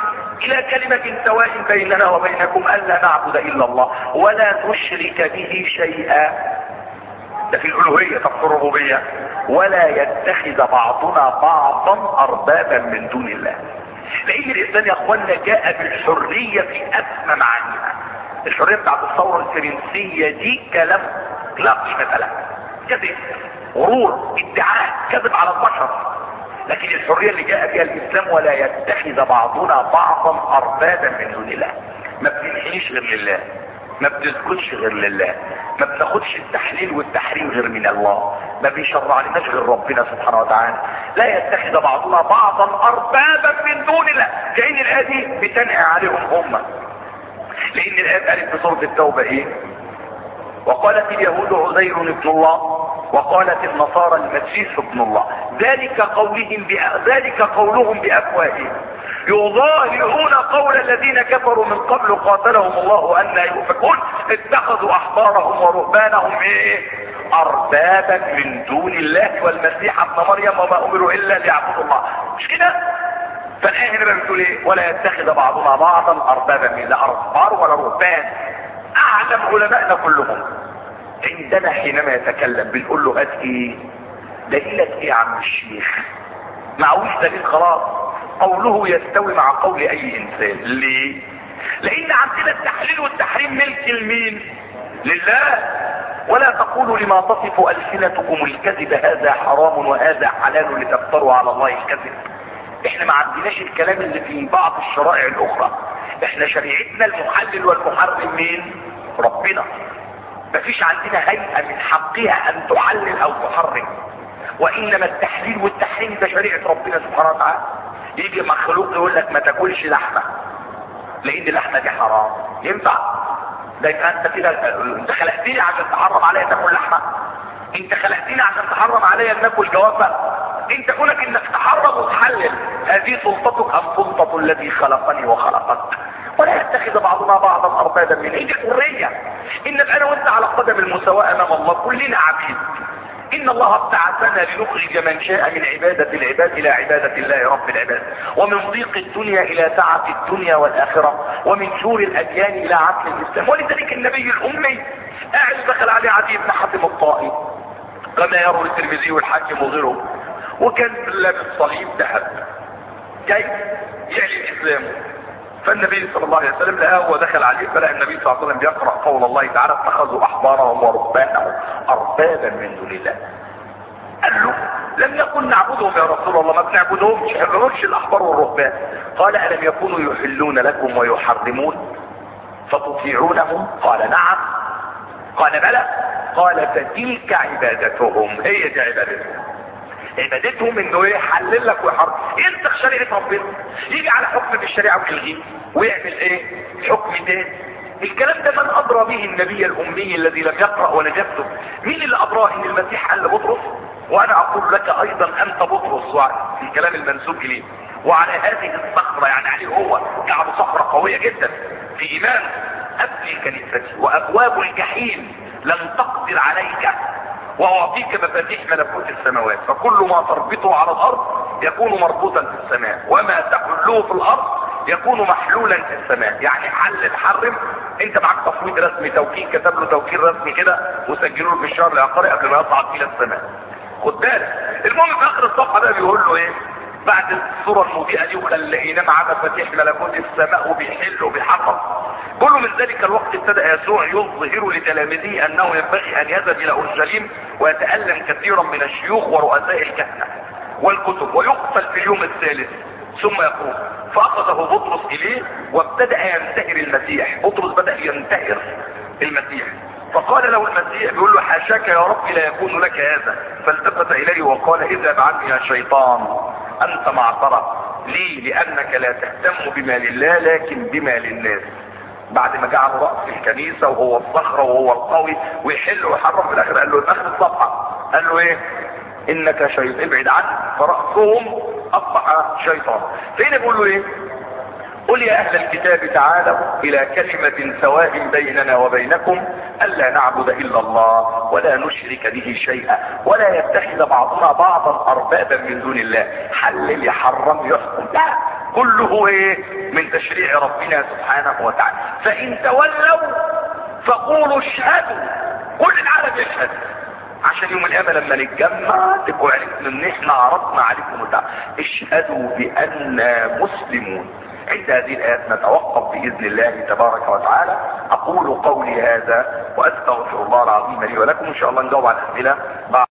Speaker 2: الى كلمة سواء بيننا وبينكم الا نعبد الا الله ولا نشرك به شيئا. ده في الالوهية. طب في الربوبية ولا يتخذ بعضنا بعضا اربابا من دون الله. لان الاسلام يا اخوانا جاء بالحرية في اسمى معانيها. الحرية بتاعت الثورة الفرنسية دي كلام لا قيمة له، كذب، غرور، ادعاء، كذب على البشر. لكن الحرية اللي جاء بها الاسلام ولا يتخذ بعضنا بعضا اربابا من دون الله. ما بننحنيش غير لله، ما بنسكتش غير لله، ما بناخدش التحليل والتحريم غير من الله، ما بيشرع لناش غير ربنا سبحانه وتعالى. لا يتخذ بعضنا بعضا اربابا من دون الله. كأن الآية دي بتنهي عليهم هم. لان الآية قالت في سورة التوبة ايه؟ وقالت اليهود عزير ابن الله وقالت النصارى المسيح ابن الله ذلك قولهم بافواههم يظاهرون قول الذين كفروا من قبل قاتلهم الله ان يؤفكون اتخذوا احبارهم ورهبانهم ايه؟ اربابا من دون الله والمسيح ابن مريم وما امروا الا ليعبدوا الله. مش كده؟ فالآية هنا بتقول ايه؟ ولا يتخذ بعضنا بعضا اربابا من لا اربار ولا رهبان. اعلم علمائنا كلهم عندنا حينما يتكلم بنقول له هات ايه؟ دليلك ايه يا عم الشيخ؟ معهوش دليل خلاص. قوله يستوي مع قول اي انسان. ليه؟ لان عندنا التحليل والتحريم ملك لمين؟ لله. ولا تقولوا لما تصف السنتكم الكذب هذا حرام وهذا حلال لتفتروا على الله الكذب. احنا ما عندناش الكلام اللي في بعض الشرائع الاخرى. احنا شريعتنا المحلل والمحرم مين؟ ربنا. مفيش عندنا هيئة من حقها ان تحلل او تحرم، وانما التحليل والتحريم ده شريعة ربنا سبحانه وتعالى. يجي مخلوق يقول لك ما تاكلش لحمة لان اللحمة دي حرام، ينفع؟ ده يبقى انت كده انت خلقتني عشان تحرم عليا تاكل لحمة؟ انت خلقتني عشان تحرم عليا ناكل جوافة؟ انت كونك انك تحرم وتحلل هذه سلطتك ام سلطة الذي خلقني وخلقك؟ ولا يتخذ بعضنا بعضا اربابا من دي حرية. ان انا وانت على قدم المساواة امام الله، كلنا عبيد. ان الله ابتعثنا لنخرج من شاء من عبادة العباد الى عبادة الله رب العباد، ومن ضيق الدنيا الى سعة الدنيا والاخرة، ومن شور الاديان الى عدل الاسلام. ولذلك النبي الامي قاعد دخل عليه عدي بن حاتم الطائي كما يروي الترمذي والحاكم وغيره، وكان لابس صليب ذهب جاي يعلن اسلامه. فالنبي صلى الله عليه وسلم لقاه ودخل عليه، فلقى النبي صلى الله عليه وسلم بيقرأ قول الله تعالى اتخذوا احبارهم ورهبانهم اربابا من دون الله. قال له لم يكن نعبدهم يا رسول الله، ما بنعبدهمش، ما بنعبدش الاحبار والرهبان. قال الم يكونوا يحلون لكم ويحرمون فتطيعونهم؟ قال نعم. قال بلى. قال فتلك عبادتهم. هي دي عبادتهم. عبادتهم انه يحلل لك ويحرم. ينسخ شريعة ربنا، يجي على حكم في الشريعة ويلغيه ويعمل ايه؟ حكم تاني. الكلام ده من ادرى به النبي الامي الذي لم يقرأ ولا يكتب؟ مين اللي ادراه ان المسيح قال لبطرس وانا اقول لك ايضا انت بطرس، في الكلام المنسوب اليه، وعلى هذه الصخرة يعني عليه هو كعب صخرة قوية جدا في ايمان ابني كنيستي وابواب الجحيم لن تقدر عليك واعطيك مفاتيح ملكوت السماوات، فكل ما تربطه على الارض يكون مربوطا في السماء وما تحله في الارض يكون محلولا في السماء. يعني حلل حرم. انت معاك تصويت رسمي، توكيل كتب له توكيل رسمي كده وسجلوا له في الشهر العقاري قبل ما يصعد الى السماء. خد بالك. المهم في اخر الصفحه ده بيقول له ايه بعد الصوره المضيئه دي وخلينا معاه مفاتيح ملكوت السماء وبيحل وبيحرم؟ كل من ذلك الوقت ابتدأ يسوع يظهر لتلاميذه انه ينبغي ان يذهب الى اورشليم ويتألم كثيرا من الشيوخ ورؤساء الكهنة والكتب ويقتل في اليوم الثالث ثم يقوم. فاخذه بطرس اليه وابتدأ ينتهر المسيح. بطرس بدأ ينتهر المسيح. فقال له المسيح بيقول له حاشاك يا رب لا يكون لك هذا. فالتفت اليه وقال اذهب عني يا شيطان انت معصرة لي لانك لا تهتم بما لله لكن بما للناس. بعد ما جعله رأس الكنيسة وهو الصخرة وهو القوي ويحل ويحرم، في الاخر قال له اخر الصفحة قال له ايه؟ انك شيطان ابعد عنه. فرأسهم اصبح شيطان. فين بيقول له ايه؟ قل يا اهل الكتاب تعالوا الى كلمة سواء بيننا وبينكم الا نعبد الا الله ولا نشرك به شيئا ولا يتخذ بعضنا بعضا اربابا من دون الله. حلل يحرم يحكم. لا، كله ايه؟ من تشريع ربنا سبحانه وتعالى. فان تولوا فقولوا اشهدوا، كل العالم يشهد، عشان يوم القيامة لما نتجمع تبقوا عرفتوا ان احنا عرضنا عليكم وتعالى اشهدوا بأننا مسلمون. عند هذه الآيات نتوقف بإذن الله تبارك وتعالى. أقول قولي هذا وأستغفر الله العظيم لي ولكم. إن شاء الله نجاوب على الأسئلة بعد